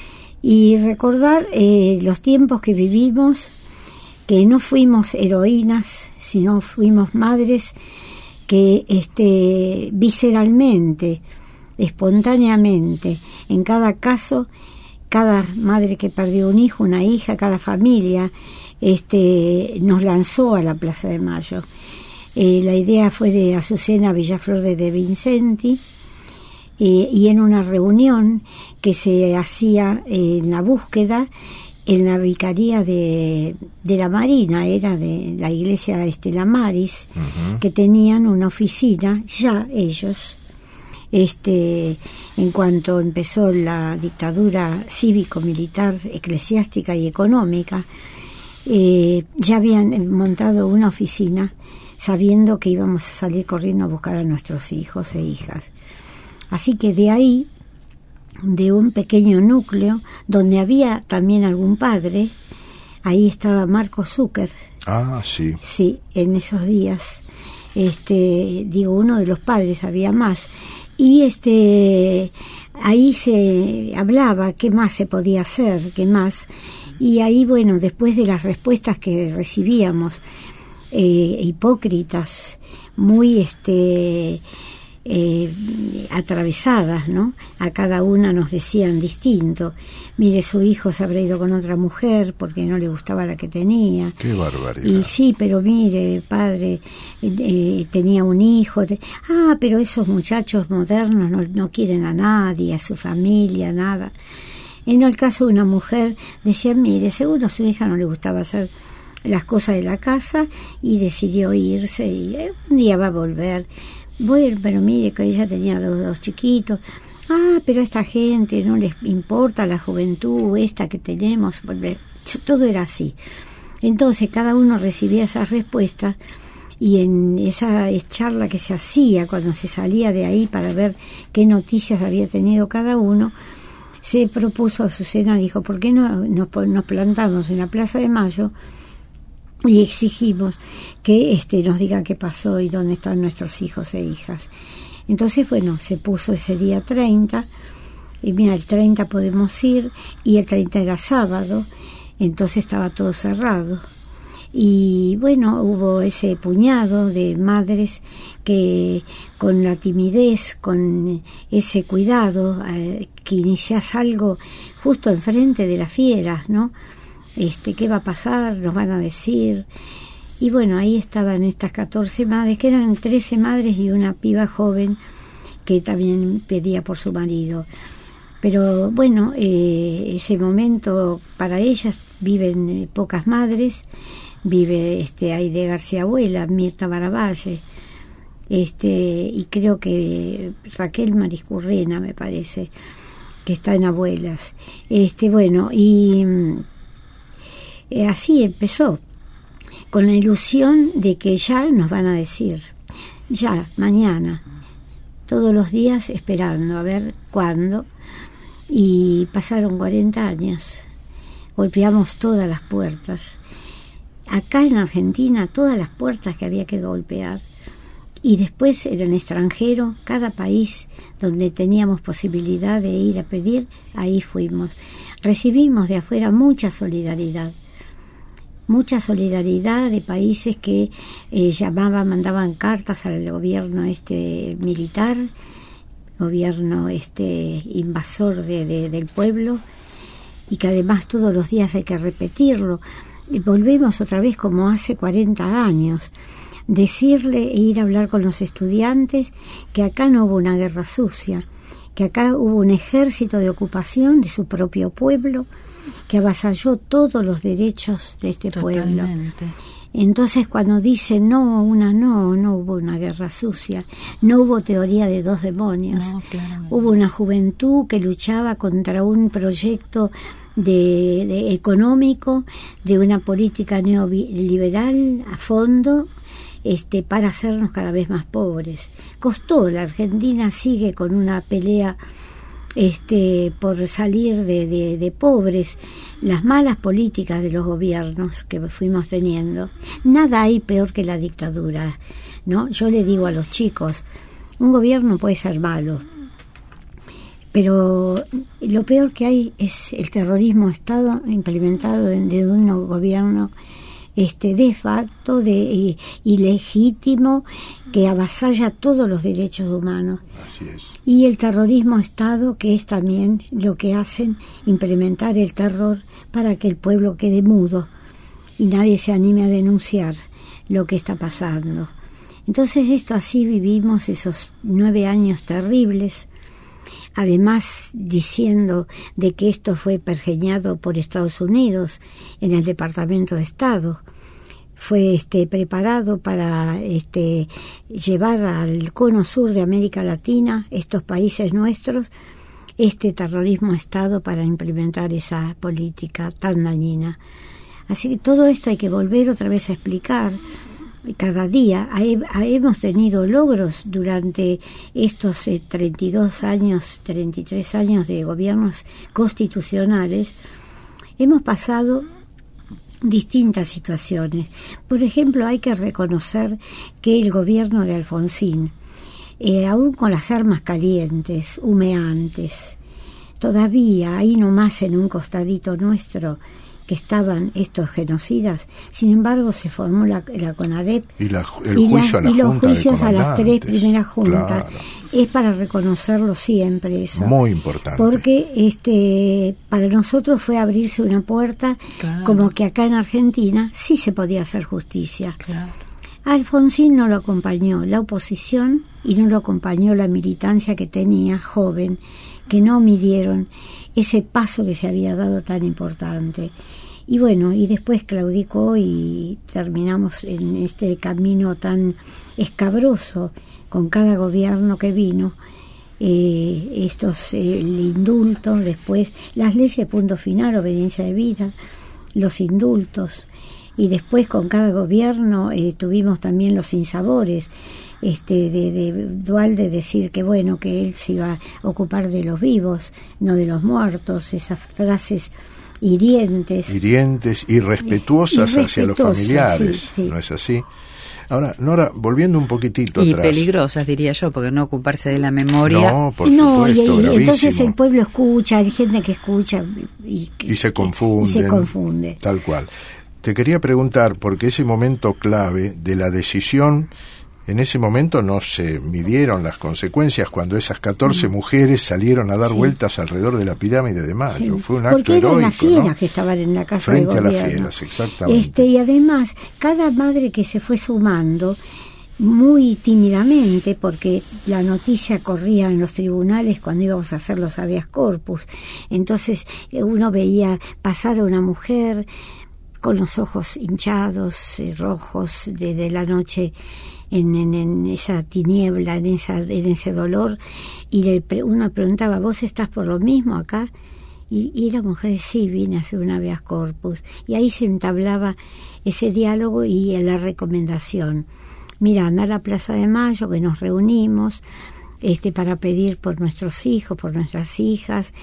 Y recordar eh, los tiempos que vivimos, que no fuimos heroínas, sino fuimos madres que este, visceralmente, espontáneamente, en cada caso, cada madre que perdió un hijo, una hija, cada familia, este, nos lanzó a la Plaza de Mayo. Eh, la idea fue de Azucena Villaflor de De Vincenti, eh, y en una reunión que se hacía eh, en la búsqueda, en la vicaría de, de la Marina, era de la iglesia Estela Maris, uh-huh. que tenían una oficina, ya ellos, este, en cuanto empezó la dictadura cívico-militar, eclesiástica y económica, eh, ya habían montado una oficina sabiendo que íbamos a salir corriendo a buscar a nuestros hijos e hijas. Así que de ahí, de un pequeño núcleo donde había también algún padre, ahí estaba Marco Zucker. Ah, sí. Sí, en esos días, este, digo, uno de los padres, había más. Y este, ahí se hablaba qué más se podía hacer, qué más. Y ahí, bueno, después de las respuestas que recibíamos, eh, hipócritas, muy este Eh, atravesadas, ¿no? A cada una nos decían distinto. Mire, su hijo se habrá ido con otra mujer porque no le gustaba la que tenía. Qué barbaridad. Y sí, pero mire, padre, eh, tenía un hijo. Te... Ah, pero esos muchachos modernos no, no quieren a nadie, a su familia, nada. En el caso de una mujer, decían, mire, seguro a su hija no le gustaba hacer las cosas de la casa y decidió irse y eh, un día va a volver. Bueno, pero mire que ella tenía dos, dos chiquitos. Ah, pero a esta gente no les importa la juventud esta que tenemos. Todo era así. Entonces cada uno recibía esas respuestas y en esa charla que se hacía cuando se salía de ahí para ver qué noticias había tenido cada uno, se propuso a Azucena, dijo, ¿por qué no nos, nos plantamos en la Plaza de Mayo y exigimos que este nos digan qué pasó y dónde están nuestros hijos e hijas? Entonces, bueno, se puso ese día treinta, y mira, el treinta podemos ir, y el treinta era sábado, entonces estaba todo cerrado. Y bueno, hubo ese puñado de madres que con la timidez, con ese cuidado, eh, que iniciás algo justo enfrente de las fieras, ¿no? Este, ¿qué va a pasar? Nos van a decir. Y bueno, ahí estaban estas catorce madres, que eran trece madres y una piba joven que también pedía por su marido. Pero bueno, eh, ese momento para ellas viven eh, pocas madres, vive este Aide García Abuela, Mirta Baravalle, este, y creo que Raquel Mariscurrena, me parece, que está en Abuelas. Este, bueno, y Eh, así empezó, con la ilusión de que ya nos van a decir, ya, mañana, todos los días esperando a ver cuándo, y pasaron cuarenta años, golpeamos todas las puertas, acá en Argentina todas las puertas que había que golpear, y después en el extranjero, cada país donde teníamos posibilidad de ir a pedir, ahí fuimos. Recibimos de afuera mucha solidaridad, mucha solidaridad de países que eh, llamaban, mandaban cartas al gobierno este militar, gobierno este invasor de, de, del pueblo, y que además todos los días hay que repetirlo. Y volvemos otra vez como hace cuarenta años, decirle e ir a hablar con los estudiantes que acá no hubo una guerra sucia, que acá hubo un ejército de ocupación de su propio pueblo que avasalló todos los derechos de este Totalmente. pueblo. Entonces cuando dicen no, una no, no hubo una guerra sucia, no hubo teoría de dos demonios, no, claro. Hubo una juventud que luchaba contra un proyecto de, de económico, de una política neoliberal a fondo, este, para hacernos cada vez más pobres. Costó, la Argentina sigue con una pelea este, por salir de, de, de pobres. Las malas políticas de los gobiernos que fuimos teniendo, nada hay peor que la dictadura, ¿no? Yo le digo a los chicos, un gobierno puede ser malo, pero lo peor que hay es el terrorismo Estado implementado desde un gobierno este de facto, de ilegítimo, que avasalla todos los derechos humanos. Así es. Y el terrorismo Estado, que es también lo que hacen, implementar el terror para que el pueblo quede mudo y nadie se anime a denunciar lo que está pasando. Entonces esto así vivimos esos nueve años terribles, además diciendo de que esto fue pergeñado por Estados Unidos en el Departamento de Estado, fue este preparado para este llevar al cono sur de América Latina, estos países nuestros, este terrorismo Estado para implementar esa política tan dañina. Así que todo esto hay que volver otra vez a explicar. Cada día hemos tenido logros durante estos eh, treinta y dos años, treinta y tres años de gobiernos constitucionales. Hemos pasado distintas situaciones. Por ejemplo, hay que reconocer que el gobierno de Alfonsín, eh, aún con las armas calientes, humeantes, todavía ahí nomás en un costadito nuestro, que estaban estos genocidas, sin embargo se formó la, la CONADEP y, la, el y, juicio la, a la y los junta juicios a las tres primeras juntas. Claro. Es para reconocerlo siempre eso. Muy importante. Porque este para nosotros fue abrirse una puerta, claro, como que acá en Argentina sí se podía hacer justicia. Claro. Alfonsín no lo acompañó la oposición y no lo acompañó la militancia que tenía joven, que no midieron ese paso que se había dado tan importante. Y bueno, y después claudicó y terminamos en este camino tan escabroso con cada gobierno que vino, eh, estos eh, el indulto, después las leyes punto final, obediencia de vida, los indultos, y después con cada gobierno eh, tuvimos también los sinsabores, este de, de Duhalde decir que bueno, que él se iba a ocupar de los vivos, no de los muertos, esas frases hirientes. Hirientes, irrespetuosas, irrespetuosas hacia los familiares, sí, sí. ¿No es así? Ahora, Nora, volviendo un poquitito y atrás. Y peligrosas, diría yo, porque no ocuparse de la memoria. No, por no, supuesto, y, y entonces el pueblo escucha, hay gente que escucha y, y se confunde. Y se confunde. Tal cual. Te quería preguntar, porque ese momento clave de la decisión, en ese momento no se midieron las consecuencias cuando esas catorce no. mujeres salieron a dar sí. vueltas alrededor de la pirámide de Mayo. Sí. Fue un acto Porque heroico, eran las fieras, ¿no? que estaban en la casa frente de gobierno. a las fieras, exactamente. Este, y además, cada madre que se fue sumando, muy tímidamente, porque la noticia corría en los tribunales cuando íbamos a hacer los habeas corpus, entonces uno veía pasar a una mujer con los ojos hinchados, eh, rojos, desde la noche en, en, en esa tiniebla, en esa en ese dolor, y le, uno preguntaba, ¿vos estás por lo mismo acá? Y, y la mujer, sí, vine a hacer un habeas corpus. Y ahí se entablaba ese diálogo y la recomendación. Mira, anda a la Plaza de Mayo, que nos reunimos este para pedir por nuestros hijos, por nuestras hijas,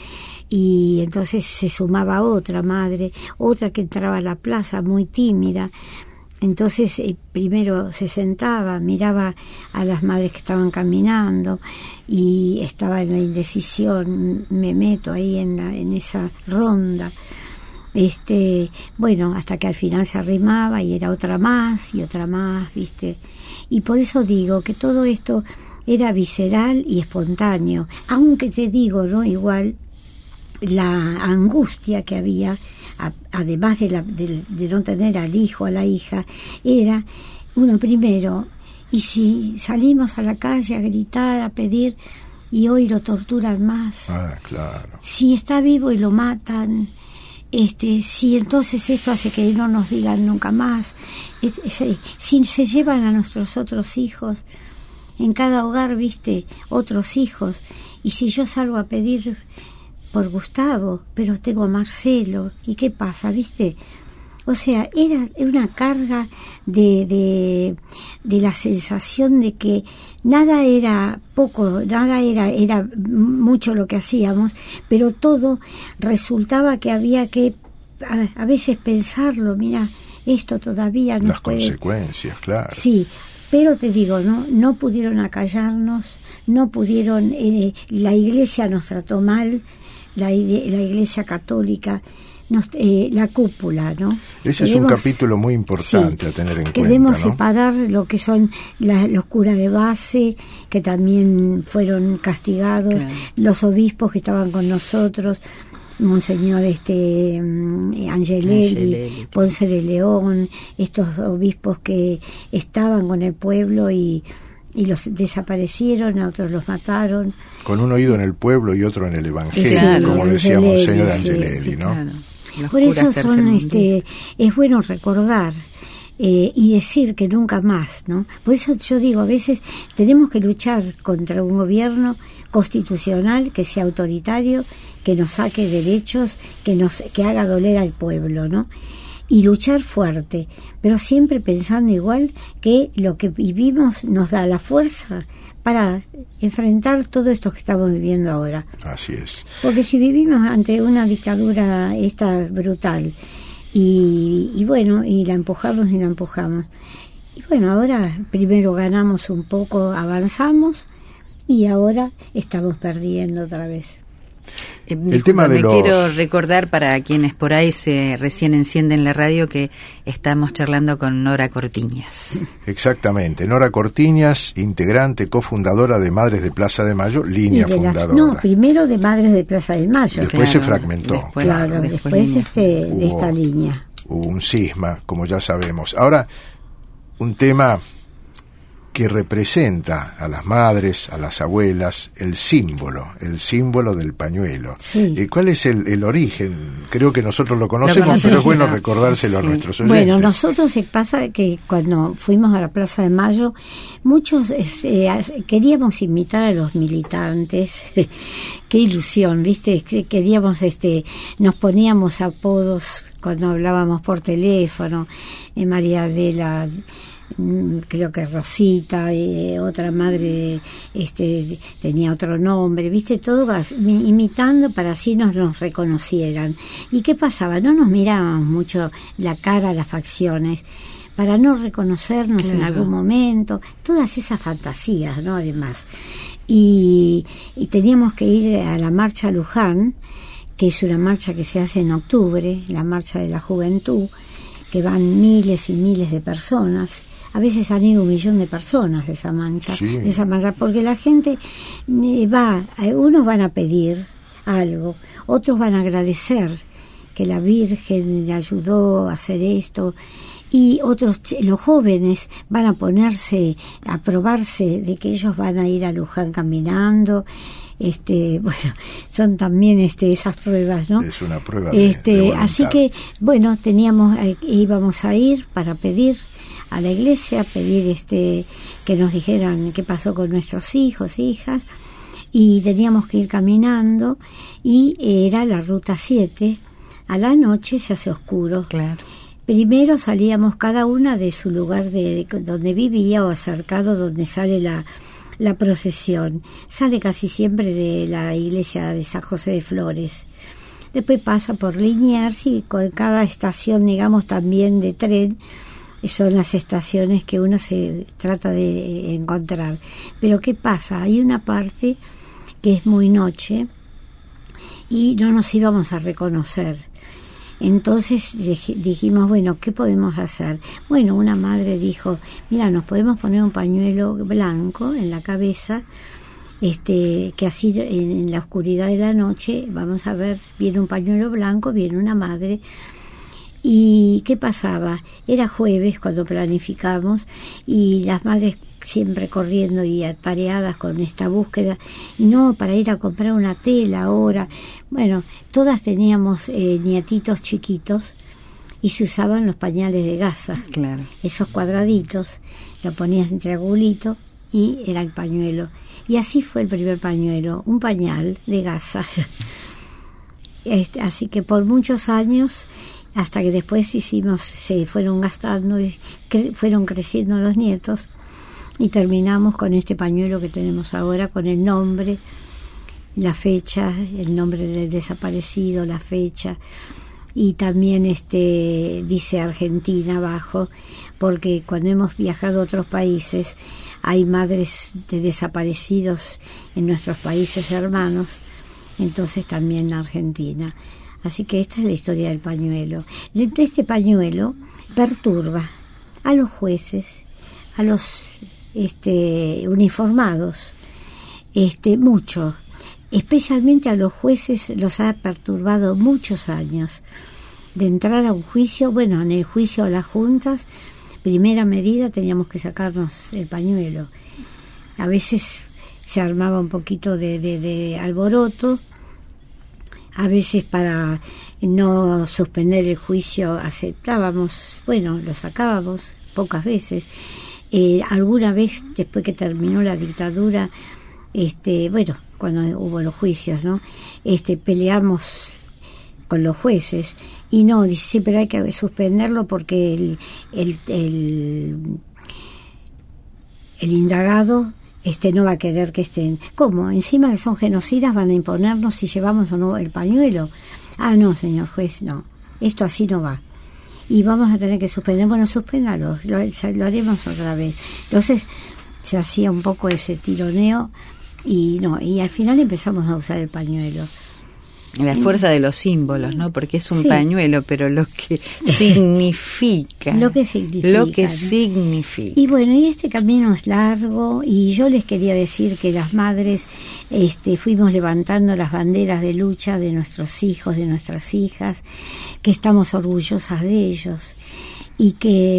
y entonces se sumaba otra madre, otra que entraba a la plaza muy tímida. Entonces eh, primero se sentaba, miraba a las madres que estaban caminando y estaba en la indecisión, me meto ahí en, la, en esa ronda. Este, bueno, hasta que al final se arrimaba y era otra más y otra más, ¿viste? Y por eso digo que todo esto era visceral y espontáneo, aunque te digo, ¿no? Igual la angustia que había, a, además de, la, de, de no tener al hijo, a la hija, era, uno primero, y si salimos a la calle a gritar, a pedir, y hoy lo torturan más. Ah, claro. Si está vivo y lo matan, este, si entonces esto hace que no nos digan nunca más, es, es, si se llevan a nuestros otros hijos, en cada hogar, viste, otros hijos, y si yo salgo a pedir por Gustavo, pero tengo a Marcelo, ¿y qué pasa, viste? O sea, era una carga de, de, de la sensación de que nada era poco, nada era, era mucho lo que hacíamos, pero todo resultaba que había que a, a veces pensarlo, mira, esto todavía no Las puede... consecuencias, claro. Sí, pero te digo, no, no pudieron acallarnos, no pudieron, eh, la Iglesia nos trató mal, la, la Iglesia católica, nos, eh, la cúpula, ¿no? Ese queremos, es un capítulo muy importante sí, a tener en queremos cuenta, ¿no? Queremos separar lo que son la, los curas de base, que también fueron castigados, claro. Los obispos que estaban con nosotros, Monseñor este Angelelli, Angelelli, Ponce de León, estos obispos que estaban con el pueblo y, y los desaparecieron, a otros los mataron. Con un oído en el pueblo y otro en el Evangelio, claro, como decía Angelelli, Monseñor Angelelli, sí, sí, ¿no? Claro. Por eso son, este, es bueno recordar eh, y decir que nunca más, ¿no? Por eso yo digo, a veces tenemos que luchar contra un gobierno constitucional que sea autoritario, que nos saque derechos, que nos que haga doler al pueblo, ¿no? Y luchar fuerte, pero siempre pensando igual que lo que vivimos nos da la fuerza para enfrentar todo esto que estamos viviendo ahora. Así es. Porque si vivimos ante una dictadura esta brutal y, y bueno, y la empujamos y la empujamos. Y bueno, ahora primero ganamos un poco, avanzamos y ahora estamos perdiendo otra vez. Eh, el disculpa, tema de me los... quiero recordar para quienes por ahí se recién encienden la radio que estamos charlando con Nora Cortiñas. Exactamente, Nora Cortiñas, integrante, cofundadora de Madres de Plaza de Mayo, línea de fundadora. La, no, primero de Madres de Plaza de Mayo. Después claro, se fragmentó. Después, claro, después, después este, hubo, de esta línea. Hubo un cisma, como ya sabemos. Ahora, un tema que representa a las madres, a las abuelas, el símbolo, el símbolo del pañuelo. Sí. Eh, ¿Cuál es el, el origen? Creo que nosotros lo conocemos, lo pero es bueno recordárselo sí. a nuestros oyentes. Bueno, nosotros se pasa que cuando fuimos a la Plaza de Mayo, muchos eh, queríamos imitar a los militantes. Qué ilusión, ¿viste? Queríamos, este, nos poníamos apodos cuando hablábamos por teléfono, eh, María Adela, creo que Rosita, eh, otra madre este tenía otro nombre, viste, todo imitando para así nos, nos reconocieran. ¿Y qué pasaba? No nos mirábamos mucho la cara, las facciones, para no reconocernos claro. en algún momento, todas esas fantasías, ¿no? Además, y, y teníamos que ir a la marcha Luján, que es una marcha que se hace en octubre, la marcha de la juventud, que van miles y miles de personas. A veces han ido un millón de personas de esa mancha, sí. de esa marcha, porque la gente va, unos van a pedir algo, otros van a agradecer que la Virgen le ayudó a hacer esto, y otros, los jóvenes, van a ponerse, a probarse de que ellos van a ir a Luján caminando. Este, bueno, son también este esas pruebas, ¿no? Es una prueba de, este, de así que, bueno, teníamos, eh, íbamos a ir para pedir a la iglesia, pedir este que nos dijeran qué pasó con nuestros hijos e hijas, y teníamos que ir caminando, y era la ruta siete. A la noche se hace oscuro. Claro. Primero salíamos cada una de su lugar de, de donde vivía o acercado donde sale la la procesión. Sale casi siempre de la iglesia de San José de Flores. Después pasa por Liniers, y con cada estación, digamos, también de tren, son las estaciones que uno se trata de encontrar. Pero ¿qué pasa? Hay una parte que es muy noche y no nos íbamos a reconocer. Entonces dijimos, bueno, ¿qué podemos hacer? Bueno, una madre dijo, mira, nos podemos poner un pañuelo blanco en la cabeza, este, que así en, en la oscuridad de la noche vamos a ver, viene un pañuelo blanco, viene una madre. ¿Y qué pasaba? Era jueves cuando planificamos, y las madres siempre corriendo y atareadas con esta búsqueda, y no, para ir a comprar una tela ahora. Bueno, todas teníamos eh, nietitos chiquitos, y se usaban los pañales de gasa. Claro. Esos cuadraditos, lo ponías en triangulito y era el pañuelo. Y así fue el primer pañuelo, un pañal de gasa. Este, así que por muchos años, hasta que después hicimos, se fueron gastando y cre- fueron creciendo los nietos, y terminamos con este pañuelo que tenemos ahora, con el nombre, la fecha, el nombre del desaparecido, la fecha, y también este dice Argentina abajo, porque cuando hemos viajado a otros países hay madres de desaparecidos en nuestros países hermanos, entonces también Argentina. Así que esta es la historia del pañuelo. Este pañuelo perturba a los jueces, a los este, uniformados, este, mucho. Especialmente a los jueces los ha perturbado muchos años. De entrar a un juicio, bueno, en el juicio a las juntas, primera medida teníamos que sacarnos el pañuelo. A veces se armaba un poquito de, de, de alboroto, a veces para no suspender el juicio aceptábamos, bueno, lo sacábamos pocas veces. Eh, alguna vez, después que terminó la dictadura, este, bueno, cuando hubo los juicios, ¿no? Este, peleamos con los jueces y no, dice, sí, pero hay que suspenderlo porque el, el, el, el indagado este no va a querer que estén. ¿Cómo? Encima que son genocidas van a imponernos si llevamos o no el pañuelo. Ah, no, señor juez, no. Esto así no va. Y vamos a tener que suspender. Bueno, suspéndalo, lo, lo haremos otra vez. Entonces se hacía un poco ese tironeo y no, y al final empezamos a usar el pañuelo. La fuerza de los símbolos, ¿no? Porque es un Sí. pañuelo, pero lo que significa. Lo que significa. Lo que ¿no? significa. Y bueno, y este camino es largo, y yo les quería decir que las madres este, fuimos levantando las banderas de lucha de nuestros hijos, de nuestras hijas, que estamos orgullosas de ellos, y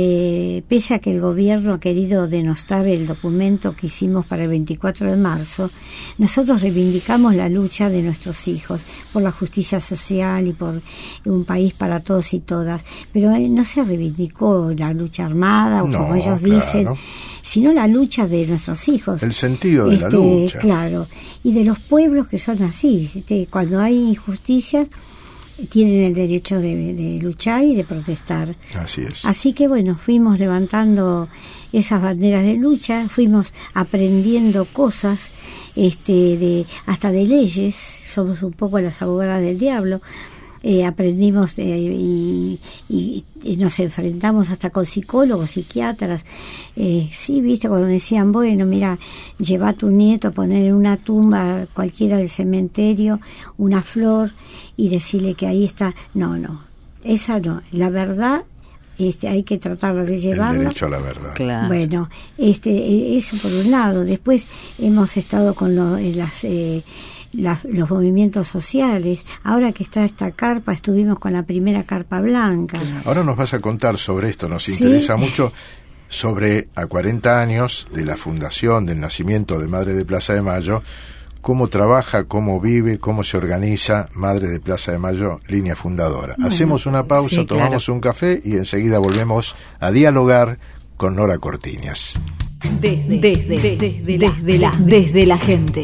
que pese a que el gobierno ha querido denostar el documento que hicimos para el veinticuatro de marzo, nosotros reivindicamos la lucha de nuestros hijos por la justicia social y por un país para todos y todas, pero eh, no se reivindicó la lucha armada o No, como ellos claro. dicen, sino la lucha de nuestros hijos. El sentido de la Este, lucha. Claro, y de los pueblos que son así, este, cuando hay injusticias tienen el derecho de, de luchar y de protestar. Así es. Así que bueno, fuimos levantando esas banderas de lucha, fuimos aprendiendo cosas, este, de hasta de leyes, somos un poco las abogadas del diablo. Eh, aprendimos eh, y, y, y nos enfrentamos hasta con psicólogos, psiquiatras. Eh, sí, viste, cuando decían, bueno, mira, lleva a tu nieto a poner en una tumba cualquiera del cementerio una flor y decirle que ahí está. No, no, esa no. La verdad, este, hay que tratar de llevarla. El derecho a la verdad. Claro. Bueno, este, eso por un lado. Después hemos estado con lo, eh, las... Eh, La, los movimientos sociales. Ahora que está esta carpa, estuvimos con la primera carpa blanca. Ahora nos vas a contar sobre esto, nos ¿Sí? interesa mucho, sobre a cuarenta años de la fundación, del nacimiento de Madre de Plaza de Mayo, cómo trabaja, cómo vive, cómo se organiza Madre de Plaza de Mayo, línea fundadora. Bueno, Hacemos una pausa, sí, tomamos claro. un café y enseguida volvemos a dialogar con Nora Cortiñas. Desde, desde, desde, desde la, desde la gente.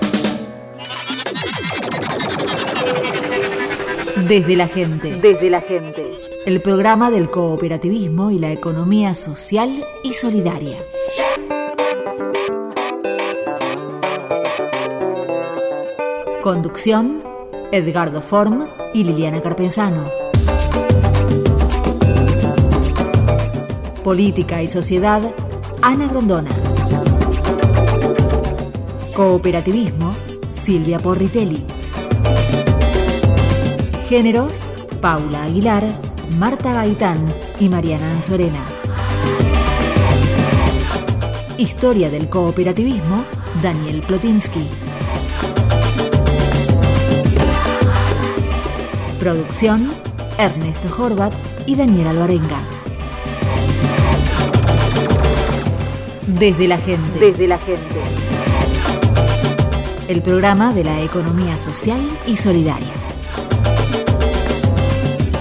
Desde la gente. Desde la gente. El programa del cooperativismo y la economía social y solidaria. Conducción, Edgardo Form y Liliana Carpenzano. Política y sociedad, Ana Grondona. Cooperativismo, Silvia Porritelli. Géneros, Paula Aguilar, Marta Gaitán y Mariana Anzorena. Historia del cooperativismo, Daniel Plotinsky. Producción, Ernesto Horvat y Daniel Alvarenga. Desde la gente. Desde la gente. El programa de la economía social y solidaria.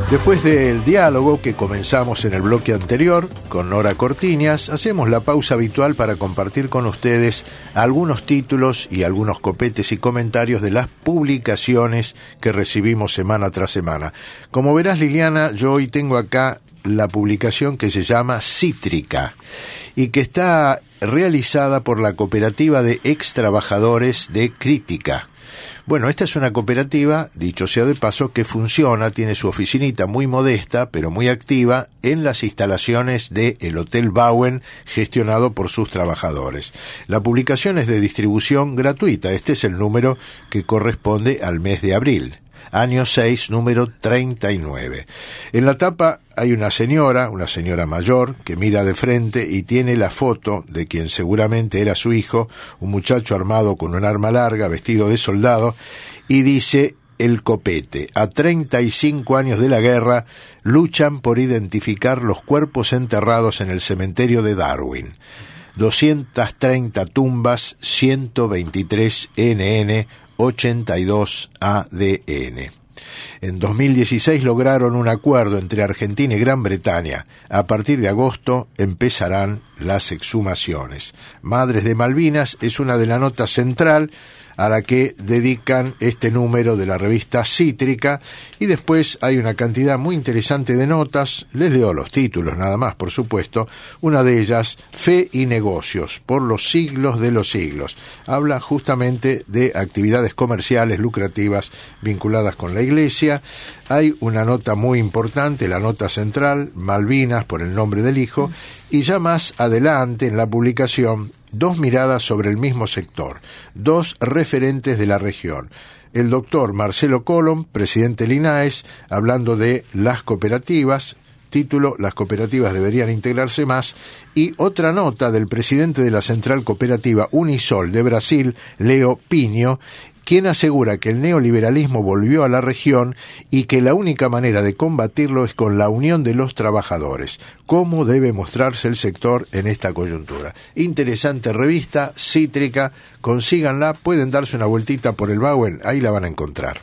Después del diálogo que comenzamos en el bloque anterior con Nora Cortiñas, hacemos la pausa habitual para compartir con ustedes algunos títulos y algunos copetes y comentarios de las publicaciones que recibimos semana tras semana. Como verás, Liliana, yo hoy tengo acá la publicación que se llama Cítrica y que está realizada por la Cooperativa de Ex Trabajadores de Crítica. Bueno, esta es una cooperativa, dicho sea de paso, que funciona, tiene su oficinita muy modesta, pero muy activa, en las instalaciones del Hotel Bauen, gestionado por sus trabajadores. La publicación es de distribución gratuita, este es el número que corresponde al mes de abril. Año seis, número treinta y nueve. En la tapa hay una señora, una señora mayor, que mira de frente y tiene la foto de quien seguramente era su hijo, un muchacho armado con un arma larga, vestido de soldado, y dice: el copete. A treinta y cinco años de la guerra, luchan por identificar los cuerpos enterrados en el cementerio de Darwin. doscientas treinta tumbas, ciento veintitrés N N, ochenta y dos A D N. En dos mil dieciséis lograron un acuerdo entre Argentina y Gran Bretaña. A partir de agosto empezarán las exhumaciones. Madres de Malvinas es una de las notas central a la que dedican este número de la revista Cítrica, y después hay una cantidad muy interesante de notas. Les leo los títulos nada más, por supuesto. Una de ellas, Fe y negocios por los siglos de los siglos. Habla justamente de actividades comerciales lucrativas vinculadas con la Iglesia. Hay una nota muy importante, la nota central, Malvinas por el nombre del hijo, y ya más adelante en la publicación, dos miradas sobre el mismo sector, dos referentes de la región. El doctor Marcelo Colom, presidente del INAES, hablando de las cooperativas, título: Las cooperativas deberían integrarse más, y otra nota del presidente de la Central Cooperativa Unisol de Brasil, Leo Piño, quien asegura que el neoliberalismo volvió a la región y que la única manera de combatirlo es con la unión de los trabajadores. ¿Cómo debe mostrarse el sector en esta coyuntura? Interesante revista, Cítrica, consíganla, pueden darse una vueltita por el Bauen, ahí la van a encontrar.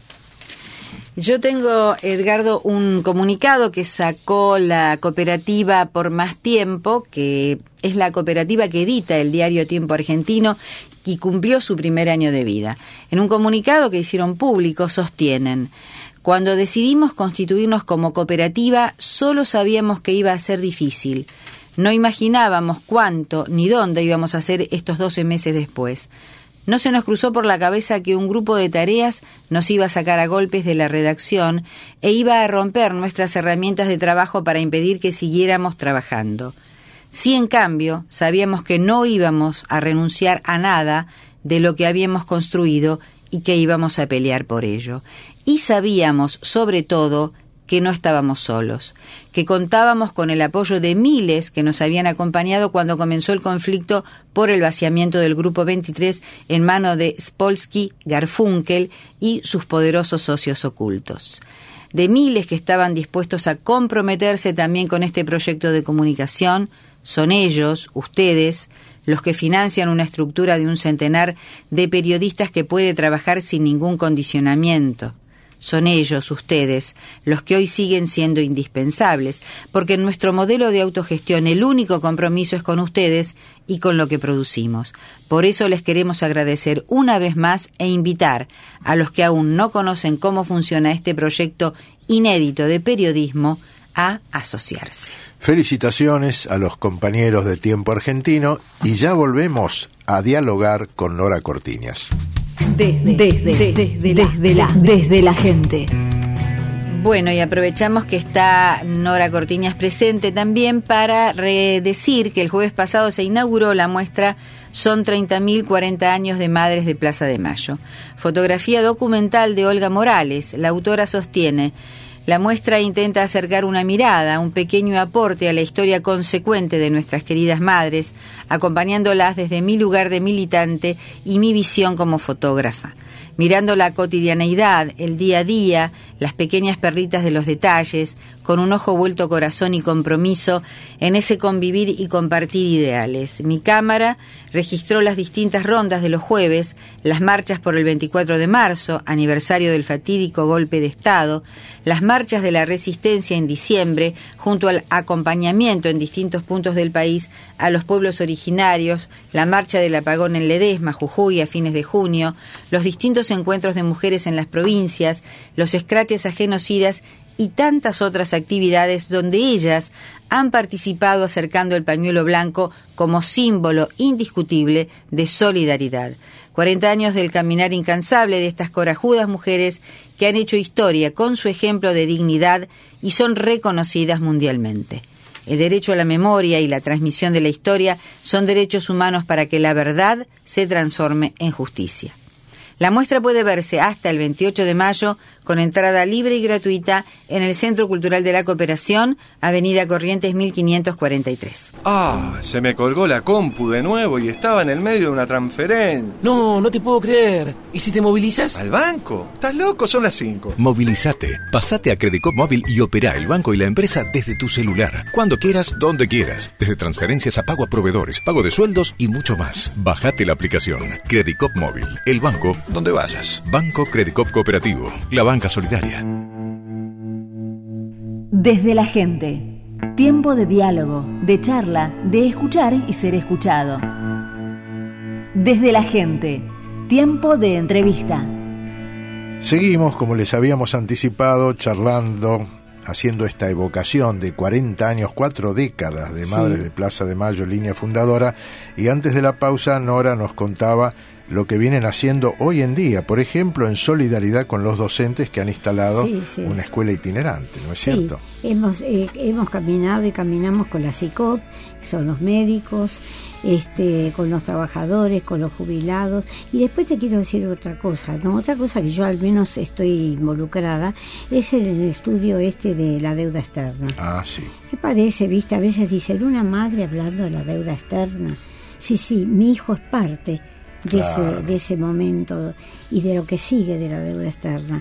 Yo tengo, Edgardo, un comunicado que sacó la cooperativa Por Más Tiempo, que es la cooperativa que edita el diario Tiempo Argentino y cumplió su primer año de vida. En un comunicado que hicieron público sostienen: cuando decidimos constituirnos como cooperativa, solo sabíamos que iba a ser difícil. No imaginábamos cuánto ni dónde íbamos a hacer estos doce meses después. No se nos cruzó por la cabeza que un grupo de tareas nos iba a sacar a golpes de la redacción e iba a romper nuestras herramientas de trabajo para impedir que siguiéramos trabajando. Sí, en cambio, sabíamos que no íbamos a renunciar a nada de lo que habíamos construido y que íbamos a pelear por ello. Y sabíamos, sobre todo, que no estábamos solos, que contábamos con el apoyo de miles que nos habían acompañado cuando comenzó el conflicto por el vaciamiento del Grupo veintitrés en mano de Spolsky, Garfunkel y sus poderosos socios ocultos. De miles que estaban dispuestos a comprometerse también con este proyecto de comunicación. Son ellos, ustedes, los que financian una estructura de un centenar de periodistas que puede trabajar sin ningún condicionamiento. Son ellos, ustedes, los que hoy siguen siendo indispensables, porque en nuestro modelo de autogestión el único compromiso es con ustedes y con lo que producimos. Por eso les queremos agradecer una vez más e invitar a los que aún no conocen cómo funciona este proyecto inédito de periodismo a asociarse. Felicitaciones a los compañeros de Tiempo Argentino, y ya volvemos a dialogar con Nora Cortiñas. Desde, desde, desde, desde, la, desde la gente. Bueno, y aprovechamos que está Nora Cortiñas presente también para decir que el jueves pasado se inauguró la muestra Son treinta mil cuarenta años de Madres de Plaza de Mayo. Fotografía documental de Olga Morales. La autora sostiene: la muestra intenta acercar una mirada, un pequeño aporte a la historia consecuente de nuestras queridas madres, acompañándolas desde mi lugar de militante y mi visión como fotógrafa. mirando la cotidianeidad, el día a día, las pequeñas perlitas de los detalles, con un ojo vuelto corazón y compromiso en ese convivir y compartir ideales. Mi cámara registró las distintas rondas de los jueves, las marchas por el veinticuatro de marzo, aniversario del fatídico golpe de Estado, las marchas de la resistencia en diciembre, junto al acompañamiento en distintos puntos del país a los pueblos originarios, la marcha del apagón en Ledesma, Jujuy, a fines de junio, los distintos encuentros de mujeres en las provincias, los escraches a genocidas y tantas otras actividades donde ellas han participado acercando el pañuelo blanco como símbolo indiscutible de solidaridad. cuarenta años del caminar incansable de estas corajudas mujeres que han hecho historia con su ejemplo de dignidad y son reconocidas mundialmente. El derecho a la memoria y la transmisión de la historia son derechos humanos para que la verdad se transforme en justicia. La muestra puede verse hasta el veintiocho de mayo con entrada libre y gratuita en el Centro Cultural de la Cooperación, Avenida Corrientes mil quinientos cuarenta y tres. Ah, se me colgó la compu de nuevo y estaba en el medio de una transferencia. No, no te puedo creer. ¿Y si te movilizas? ¿Al banco? ¿Estás loco? Son las cinco. Movilizate. Pasate a Credicop Móvil y opera el banco y la empresa desde tu celular. Cuando quieras, donde quieras. Desde transferencias a pago a proveedores, pago de sueldos y mucho más. Bajate la aplicación Credicop Móvil. El banco donde vayas. Banco Credicop Cooperativo. La banca solidaria. Desde la gente. Tiempo de diálogo, de charla, de escuchar y ser escuchado. Desde la gente. Tiempo de entrevista. Seguimos, como les habíamos anticipado, charlando, haciendo esta evocación de cuarenta años, cuatro décadas de Madres sí. de Plaza de Mayo, línea fundadora, y antes de la pausa Nora nos contaba lo que vienen haciendo hoy en día, por ejemplo, en solidaridad con los docentes que han instalado sí, sí. una escuela itinerante, ¿no es sí, cierto? Hemos, eh, hemos caminado y caminamos con la SICOP, que son los médicos, este, con los trabajadores, con los jubilados, y después te quiero decir otra cosa, ¿no? Otra cosa que yo al menos estoy involucrada es el, el estudio este de la deuda externa. Ah, sí. ¿Qué parece, viste? A veces dicen, una madre hablando de la deuda externa. Sí, sí, mi hijo es parte de, claro. ese, de ese momento y de lo que sigue de la deuda externa.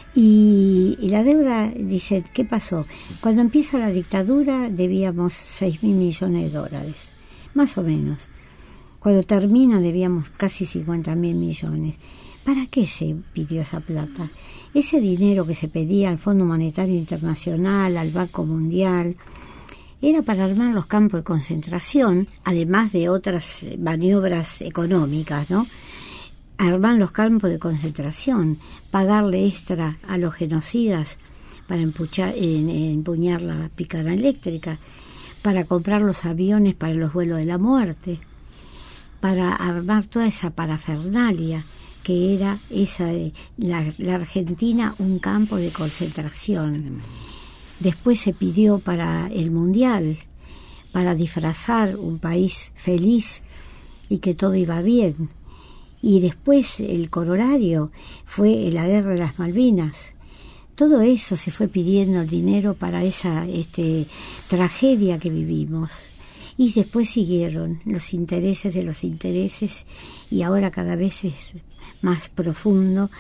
Y, y la deuda, dice, ¿qué pasó? Cuando empieza la dictadura debíamos seis mil millones de dólares, más o menos. Cuando termina debíamos casi cincuenta mil millones. ¿Para qué se pidió esa plata? Ese dinero que se pedía al Fondo Monetario Internacional, al Banco Mundial, era para armar los campos de concentración, además de otras maniobras económicas, ¿no? Armar los campos de concentración, pagarle extra a los genocidas para empuchar, en, empuñar la picana eléctrica, para comprar los aviones para los vuelos de la muerte, para armar toda esa parafernalia que era esa de la, la Argentina, un campo de concentración. Después se pidió para el Mundial, para disfrazar un país feliz y que todo iba bien. Y después el corolario fue la guerra de las Malvinas. Todo eso se fue pidiendo el dinero para esa este, tragedia que vivimos. Y después siguieron los intereses de los intereses y ahora cada vez es más profundo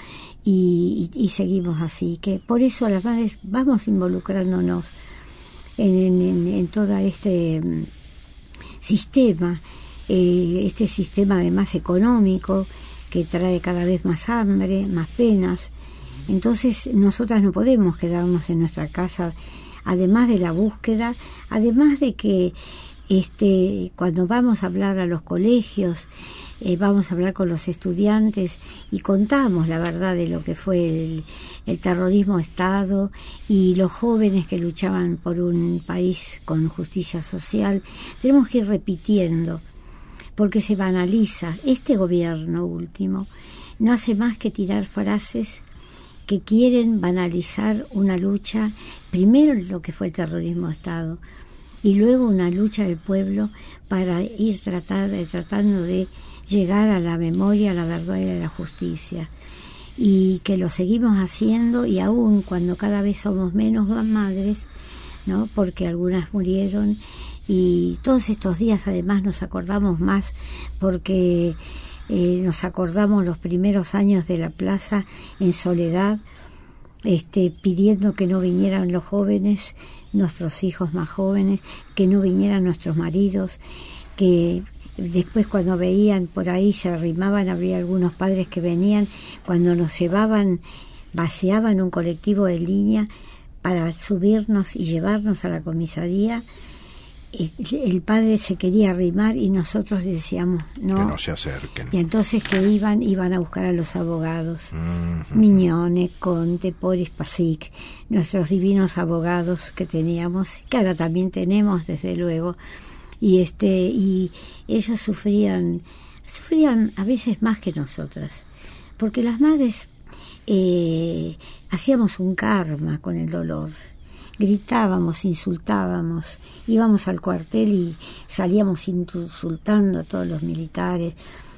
y, y, y seguimos así. Que por eso las madres vamos involucrándonos en, en, en todo este um, sistema, eh, este sistema además económico que trae cada vez más hambre, más penas. Entonces nosotras no podemos quedarnos en nuestra casa, además de la búsqueda, además de que este cuando vamos a hablar a los colegios, eh, vamos a hablar con los estudiantes y contamos la verdad de lo que fue el, el terrorismo de Estado y los jóvenes que luchaban por un país con justicia social. Tenemos que ir repitiendo, porque se banaliza. Este gobierno último no hace más que tirar frases que quieren banalizar una lucha, primero lo que fue el terrorismo de Estado, y luego una lucha del pueblo para ir tratar, tratando de llegar a la memoria, a la verdad y a la justicia. Y que lo seguimos haciendo, y aún cuando cada vez somos menos madres, ¿no? Porque algunas murieron, y todos estos días además nos acordamos más porque eh, nos acordamos los primeros años de la plaza en soledad, este, pidiendo que no vinieran los jóvenes, nuestros hijos más jóvenes, que no vinieran nuestros maridos, que después cuando veían por ahí se arrimaban, había algunos padres que venían, cuando nos llevaban, vaciaban un colectivo de línea para subirnos y llevarnos a la comisaría. El padre se quería arrimar y nosotros le decíamos no, que no se acerquen. Y entonces que iban iban a buscar a los abogados, Mm-hmm. Miñone, Conte, Poris, Pasic, nuestros divinos abogados que teníamos, que ahora también tenemos desde luego, y este y ellos sufrían sufrían a veces más que nosotras, porque las madres eh, hacíamos un karma con el dolor. Gritábamos, insultábamos, íbamos al cuartel y salíamos insultando a todos los militares,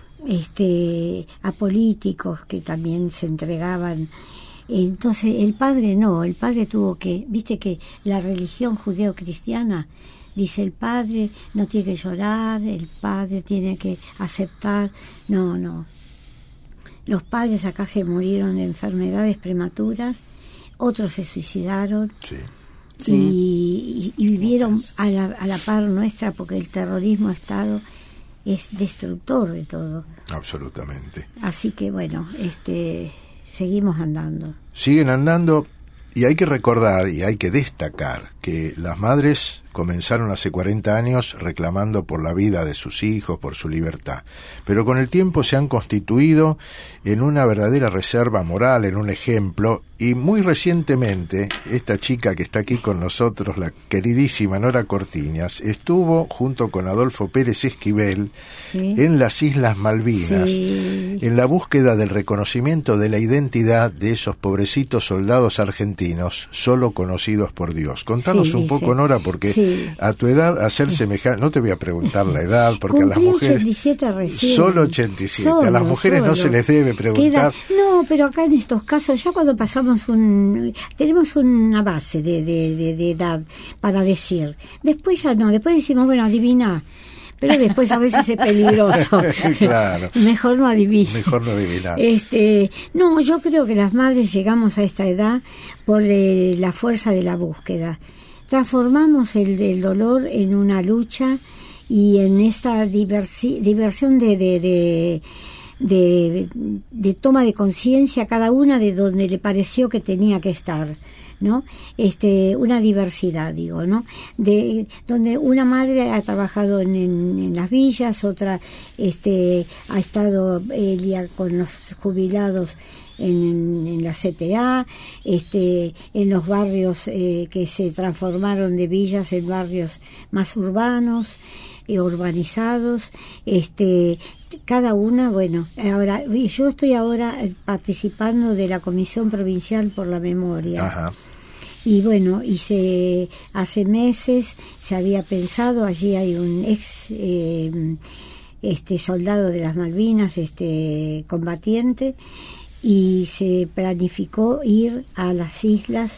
este, a políticos que también se entregaban. Entonces el padre no, el padre tuvo que, viste que la religión judeo-cristiana dice el padre no tiene que llorar, el padre tiene que aceptar, no, no. Los padres acá se murieron de enfermedades prematuras, otros se suicidaron. Sí. Sí. Y, y, y vivieron a la, a la par nuestra, porque el terrorismo de Estado es destructor de todo. Absolutamente. Así que bueno, este, seguimos andando. Siguen andando, y hay que recordar y hay que destacar que las madres comenzaron hace cuarenta años reclamando por la vida de sus hijos, por su libertad, pero con el tiempo se han constituido en una verdadera reserva moral, en un ejemplo, y muy recientemente esta chica que está aquí con nosotros, la queridísima Nora Cortiñas, estuvo junto con Adolfo Pérez Esquivel sí. en las Islas Malvinas, sí. en la búsqueda del reconocimiento de la identidad de esos pobrecitos soldados argentinos, solo conocidos por Dios. Contanos sí, un poco, sí. Nora, porque sí. a tu edad hacer semejante, no te voy a preguntar la edad, porque Cumplí a las mujeres ochenta y siete recién. Solo ochenta y siete, solo, a las mujeres solo. no se les debe preguntar. Queda, no, pero acá en estos casos ya cuando pasamos un, tenemos una base de, de, de, de edad para decir, después ya no, después decimos bueno, adivina, pero después a veces es peligroso. Claro. Mejor no adivinar. Mejor no adivinar. Este, no, yo creo que las madres llegamos a esta edad por eh, la fuerza de la búsqueda. Transformamos el, el dolor en una lucha y en esta diversi, diversión de, de, de, de, de toma de conciencia, cada una de donde le pareció que tenía que estar, ¿no? Este, una diversidad, digo, ¿no? De donde una madre ha trabajado en, en, en las villas, otra este ha estado Elia con los jubilados en, en, en la C T A, este, en los barrios eh, que se transformaron de villas en barrios más urbanos, eh, urbanizados, este, cada una, bueno, ahora yo estoy ahora participando de la Comisión Provincial por la Memoria. Ajá. Y bueno, y se, hace meses se había pensado, allí hay un ex eh, este soldado de las Malvinas, este combatiente, y se planificó ir a las islas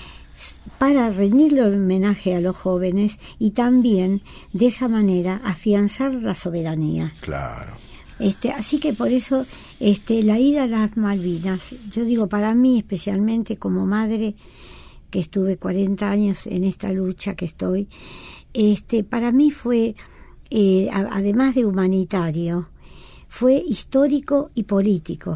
para rendirle homenaje a los jóvenes y también de esa manera afianzar la soberanía. Claro. Este, así que por eso este, la ida a las Malvinas, yo digo para mí especialmente como madre, que estuve cuarenta años en esta lucha que estoy, este, para mí fue, eh, a, además de humanitario, fue histórico y político,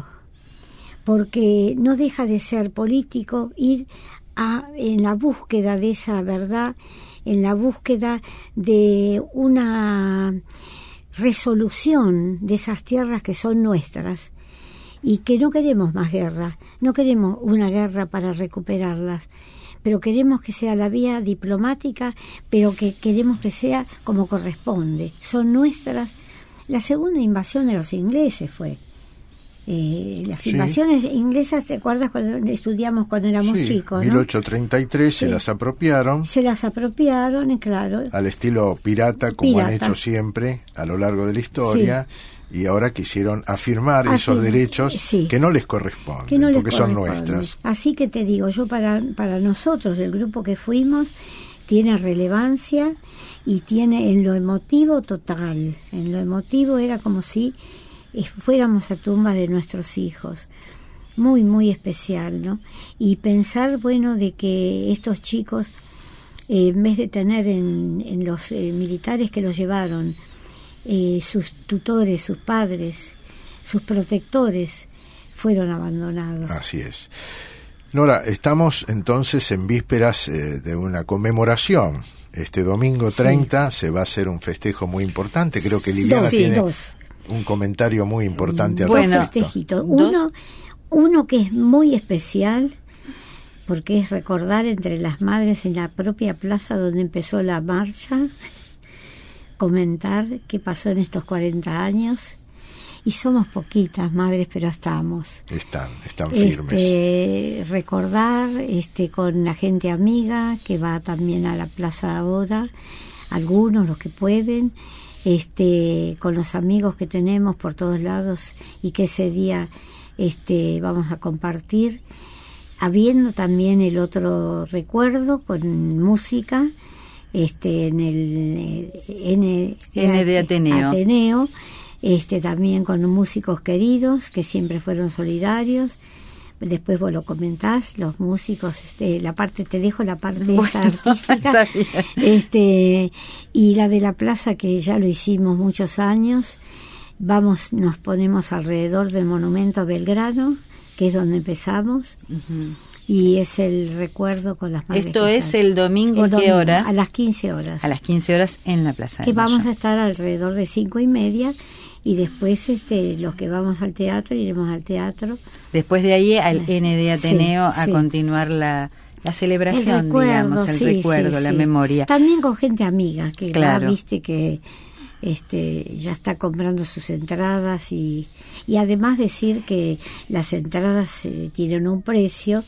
porque no deja de ser político ir a, en la búsqueda de esa verdad, en la búsqueda de una resolución de esas tierras que son nuestras y que no queremos más guerra, no queremos una guerra para recuperarlas, pero queremos que sea la vía diplomática, pero que queremos que sea como corresponde. Son nuestras. La segunda invasión de los ingleses fue. Eh, las sí. invasiones inglesas, ¿te acuerdas cuando estudiamos cuando éramos sí, chicos? mil ochocientos treinta y tres Sí. se las apropiaron. Se las apropiaron, y claro. Al estilo pirata, como Pirata. han hecho siempre a lo largo de la historia. Sí. Y ahora quisieron afirmar Afirma, esos derechos sí. que no les corresponden, que no les porque son corresponde. nuestras. Así que te digo, yo para, para nosotros, el grupo que fuimos, tiene relevancia y tiene en lo emotivo total. En lo emotivo era como si eh, fuéramos a tumbas de nuestros hijos. Muy, muy especial, ¿no? Y pensar, bueno, de que estos chicos, eh, en vez de tener en, en los eh, militares que los llevaron, eh, sus tutores, sus padres, sus protectores, fueron abandonados. Así es. Nora, estamos entonces en vísperas eh, de una conmemoración. Este domingo treinta sí. se va a hacer un festejo muy importante. Creo que Liliana dos, tiene dos. un comentario muy importante al bueno, respecto. Festejitos. Uno, uno que es muy especial, porque es recordar entre las madres en la propia plaza donde empezó la marcha, comentar qué pasó en estos cuarenta años. Y somos poquitas madres, pero estamos. Están, están firmes. Este, recordar este, con la gente amiga que va también a la plaza ahora, algunos, los que pueden, este, con los amigos que tenemos por todos lados y que ese día este, vamos a compartir, habiendo también el otro recuerdo con música este, en el N, N de Ateneo. Ateneo Este, también con músicos queridos que siempre fueron solidarios. Después vos lo comentás, los músicos, este, la parte, te dejo la parte bueno, esa artística, este, y la de la plaza que ya lo hicimos muchos años. Vamos, nos ponemos alrededor del monumento a Belgrano, que es donde empezamos. Uh-huh. Y es el recuerdo con las madres. Esto es el domingo, ¿a qué hora? A las quince horas. A las quince horas en la Plaza que de Mayo. Vamos a estar alrededor de cinco y media. Y después este los que vamos al teatro, iremos al teatro. Después de ahí al N de Ateneo sí, a sí. continuar la, la celebración, el recuerdo, digamos, el sí, recuerdo, sí, la sí. memoria. También con gente amiga, que claro. ya viste que este ya está comprando sus entradas y, y además decir que las entradas eh, tienen un precio,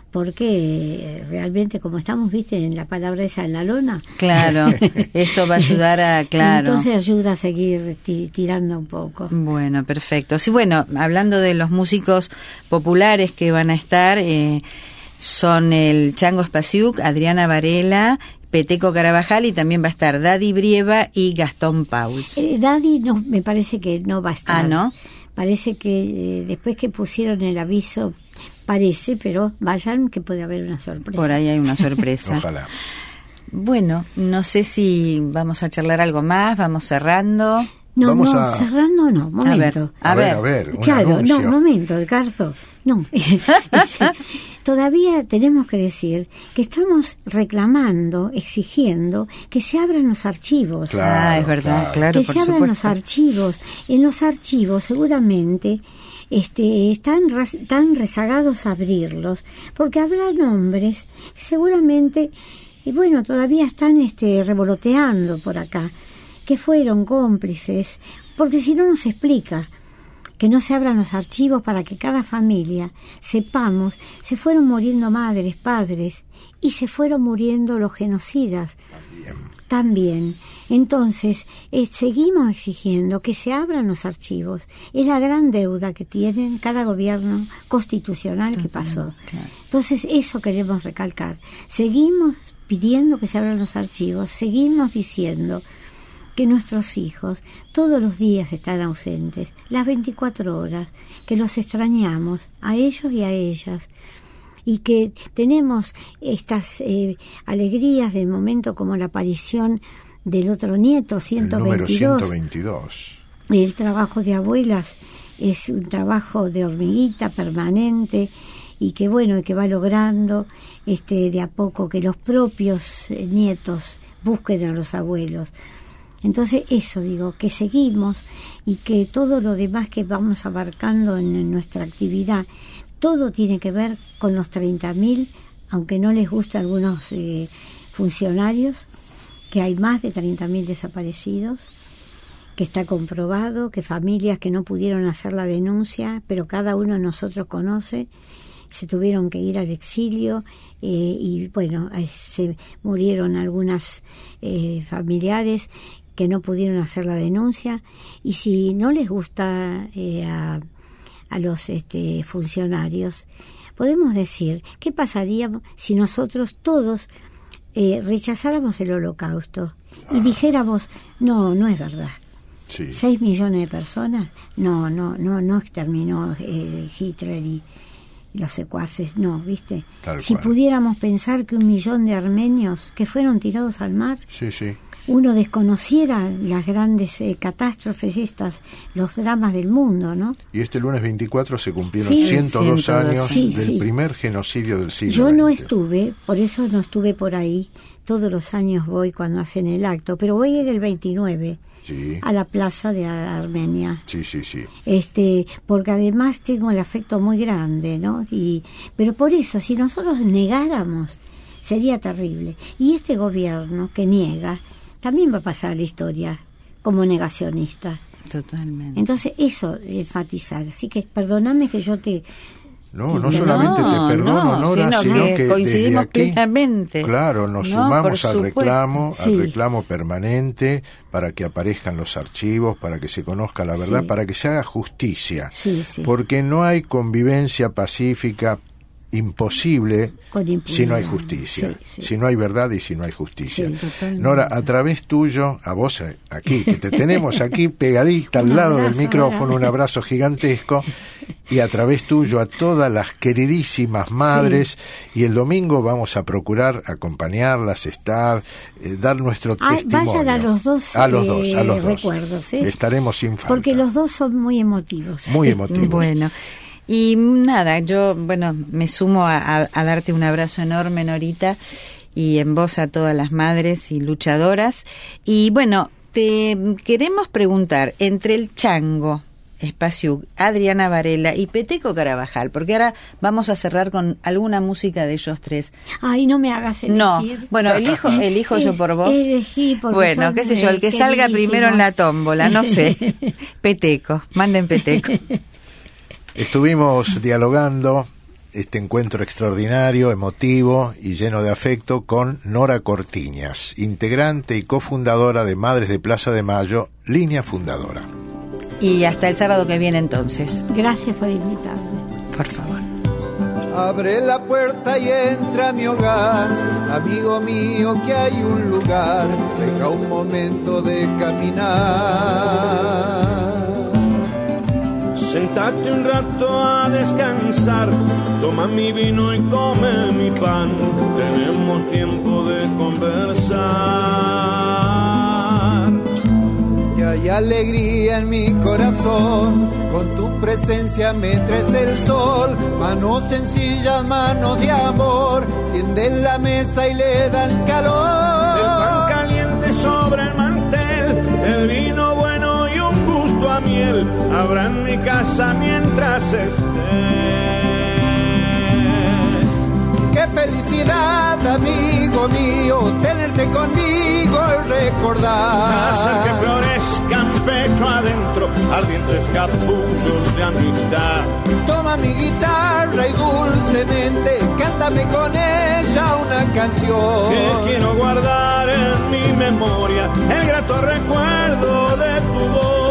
porque realmente como estamos, viste, en la palabra esa, en la lona. Claro, esto va a ayudar a, claro. Entonces ayuda a seguir t- tirando un poco. Bueno, perfecto. Sí, bueno, hablando de los músicos populares que van a estar, eh, son el Chango Spasiuk, Adriana Varela, Peteco Carabajal, y también va a estar Daddy Brieva y Gastón Pauls. Eh, Daddy no, me parece que no va a estar. Ah, ¿no? Parece que eh, después que pusieron el aviso, parece, pero vayan que puede haber una sorpresa. Por ahí hay una sorpresa. Ojalá. Bueno, no sé si vamos a charlar algo más, vamos cerrando. No, vamos no, a... cerrando no, momento. A ver, a, a ver, a ver, un claro, anuncio. no, momento, Edgardo. No. Todavía tenemos que decir que estamos reclamando, exigiendo que se abran los archivos. Claro, ah, es verdad, claro. claro, que por se abran supuesto. los archivos. En los archivos seguramente este, están tan rezagados a abrirlos, porque habrá nombres que seguramente, y bueno, todavía están este, revoloteando por acá, que fueron cómplices, porque si no nos explica que no se abran los archivos para que cada familia sepamos, se fueron muriendo madres, padres, y se fueron muriendo los genocidas también. también. Entonces, eh, seguimos exigiendo que se abran los archivos. Es la gran deuda que tienen cada gobierno constitucional que pasó. Claro. Entonces, eso queremos recalcar. Seguimos pidiendo que se abran los archivos, seguimos diciendo que nuestros hijos todos los días están ausentes, las veinticuatro horas, que los extrañamos a ellos y a ellas, y que tenemos estas eh, alegrías del momento, como la aparición del otro nieto, ciento veintidós. El número ciento veintidós. El trabajo de abuelas es un trabajo de hormiguita permanente, y que bueno, que va logrando este de a poco que los propios eh, nietos busquen a los abuelos. Entonces eso digo, que seguimos, y que todo lo demás que vamos abarcando en, en nuestra actividad, todo tiene que ver con los treinta mil, aunque no les guste a algunos eh, funcionarios, que hay más de treinta mil desaparecidos, que está comprobado, que familias que no pudieron hacer la denuncia, pero cada uno de nosotros conoce, se tuvieron que ir al exilio, eh, y bueno, eh, se murieron algunas eh, familiares que no pudieron hacer la denuncia, y si no les gusta eh, a, a los este, funcionarios, podemos decir, ¿qué pasaría si nosotros todos eh, rechazáramos el holocausto y dijéramos, no, no es verdad? Sí. Seis millones de personas. No, no, no, no exterminó eh, Hitler y los secuaces, no, ¿viste? Tal si cual. pudiéramos pensar que un millón de armenios que fueron tirados al mar, Sí, sí. uno desconociera las grandes eh, catástrofes estas, los dramas del mundo, ¿no? Y este lunes veinticuatro se cumplieron Sí. ciento dos ciento dos. años Sí, del sí. primer genocidio del siglo Yo no veinte. estuve, por eso no estuve por ahí. Todos los años voy cuando hacen el acto, pero voy a ir el veintinueve Sí, a la plaza de Armenia. sí, sí, sí. Este, porque además tengo el afecto muy grande, ¿no? Y pero por eso, si nosotros negáramos, sería terrible. Y este gobierno que niega también va a pasar a la historia como negacionista. Totalmente. Entonces eso enfatizar. Así que perdóname que yo te No, no solamente te perdono, no, Nora, sino sino que que coincidimos desde aquí, plenamente. claro, nos No, sumamos por al supuesto. reclamo, Sí. al reclamo permanente para que aparezcan los archivos, para que se conozca la verdad, Sí. para que se haga justicia, Sí, sí. porque no hay convivencia pacífica imposible Con impunidad. si no hay justicia, Sí, sí. si no hay verdad y si no hay justicia. Sí, totalmente. Nora, a través tuyo, a vos eh, aquí, que te tenemos aquí pegadita al Un lado del abrazo, micrófono, ahora. un abrazo gigantesco, y a través tuyo a todas las queridísimas madres, y el domingo vamos a procurar acompañarlas, estar, eh, dar nuestro Ay, testimonio. vayan a los dos, a los dos, a los eh, dos. recuerdos, ¿eh? Estaremos sin falta. Porque los dos son muy emotivos. Muy emotivos. Bueno, y nada, yo, bueno, me sumo a, a- a darte un abrazo enorme, Norita, y en voz a todas las madres y luchadoras. Y bueno, te queremos preguntar, entre el Chango, Espaciuc, Adriana Varela y Peteco Carabajal, porque ahora vamos a cerrar con alguna música de ellos tres. Ay, no me hagas elegir. No, bueno, elijo, elijo yo por vos. Elegí porque Bueno, son, qué sé yo, el que eh, salga primero en la tómbola, no sé. Peteco, manden Peteco. Estuvimos dialogando este encuentro extraordinario, emotivo y lleno de afecto con Nora Cortiñas, integrante y cofundadora de Madres de Plaza de Mayo, línea fundadora. Y hasta el sábado que viene entonces. Gracias por invitarme. Por favor. Abre la puerta y entra a mi hogar, amigo mío, que hay un lugar, deja un momento de caminar. Sentate un rato a descansar, toma mi vino y come mi pan, tenemos tiempo de conversar. Y hay alegría en mi corazón, con tu presencia me traes el sol, manos sencillas, manos de amor, tienden la mesa y le dan calor. El pan caliente sobre el mantel, el vino bueno y un gusto a miel, habrá en mi casa mientras estés. ¡Qué felicidad, amigo mío, tenerte conmigo y recordar! Hacer que florezcan pecho adentro, ardientes capullos de amistad. Toma mi guitarra y dulcemente cántame con ella una canción. Que quiero guardar en mi memoria el grato recuerdo de tu voz.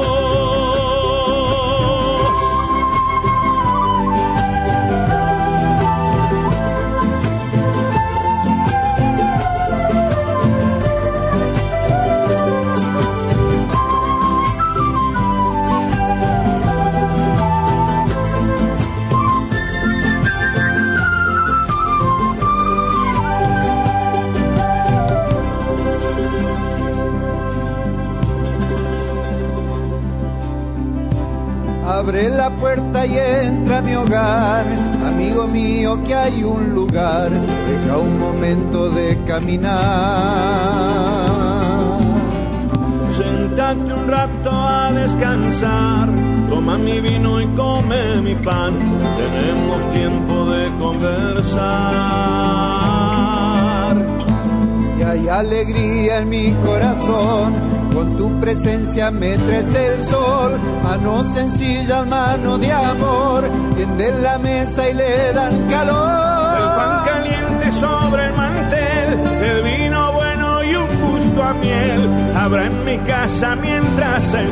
Abre la puerta y entra a mi hogar, amigo mío, que hay un lugar, deja un momento de caminar. Sentate un rato a descansar, toma mi vino y come mi pan, tenemos tiempo de conversar. Y hay alegría en mi corazón, con tu presencia me traes el sol, manos sencillas, manos de amor, tienden la mesa y le dan calor. El pan caliente sobre el mantel, el vino bueno y un gusto a miel, habrá en mi casa mientras estés.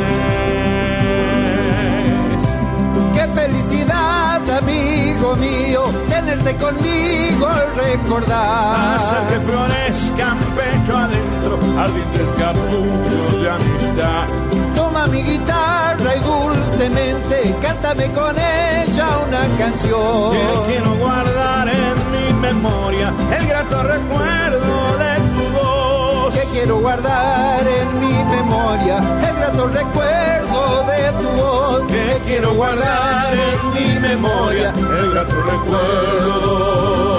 ¡Qué felicidad, amigo mío, tenerte conmigo y recordar! Hacer que florezcan pecho adentro, ardientes capullos de amistad. vida. Toma mi guitarra y dulcemente cántame con ella una canción. Que quiero guardar en mi memoria el grato recuerdo de tu voz. Que quiero guardar en mi memoria el grato recuerdo de tu voz. Que quiero guardar en mi memoria el grato recuerdo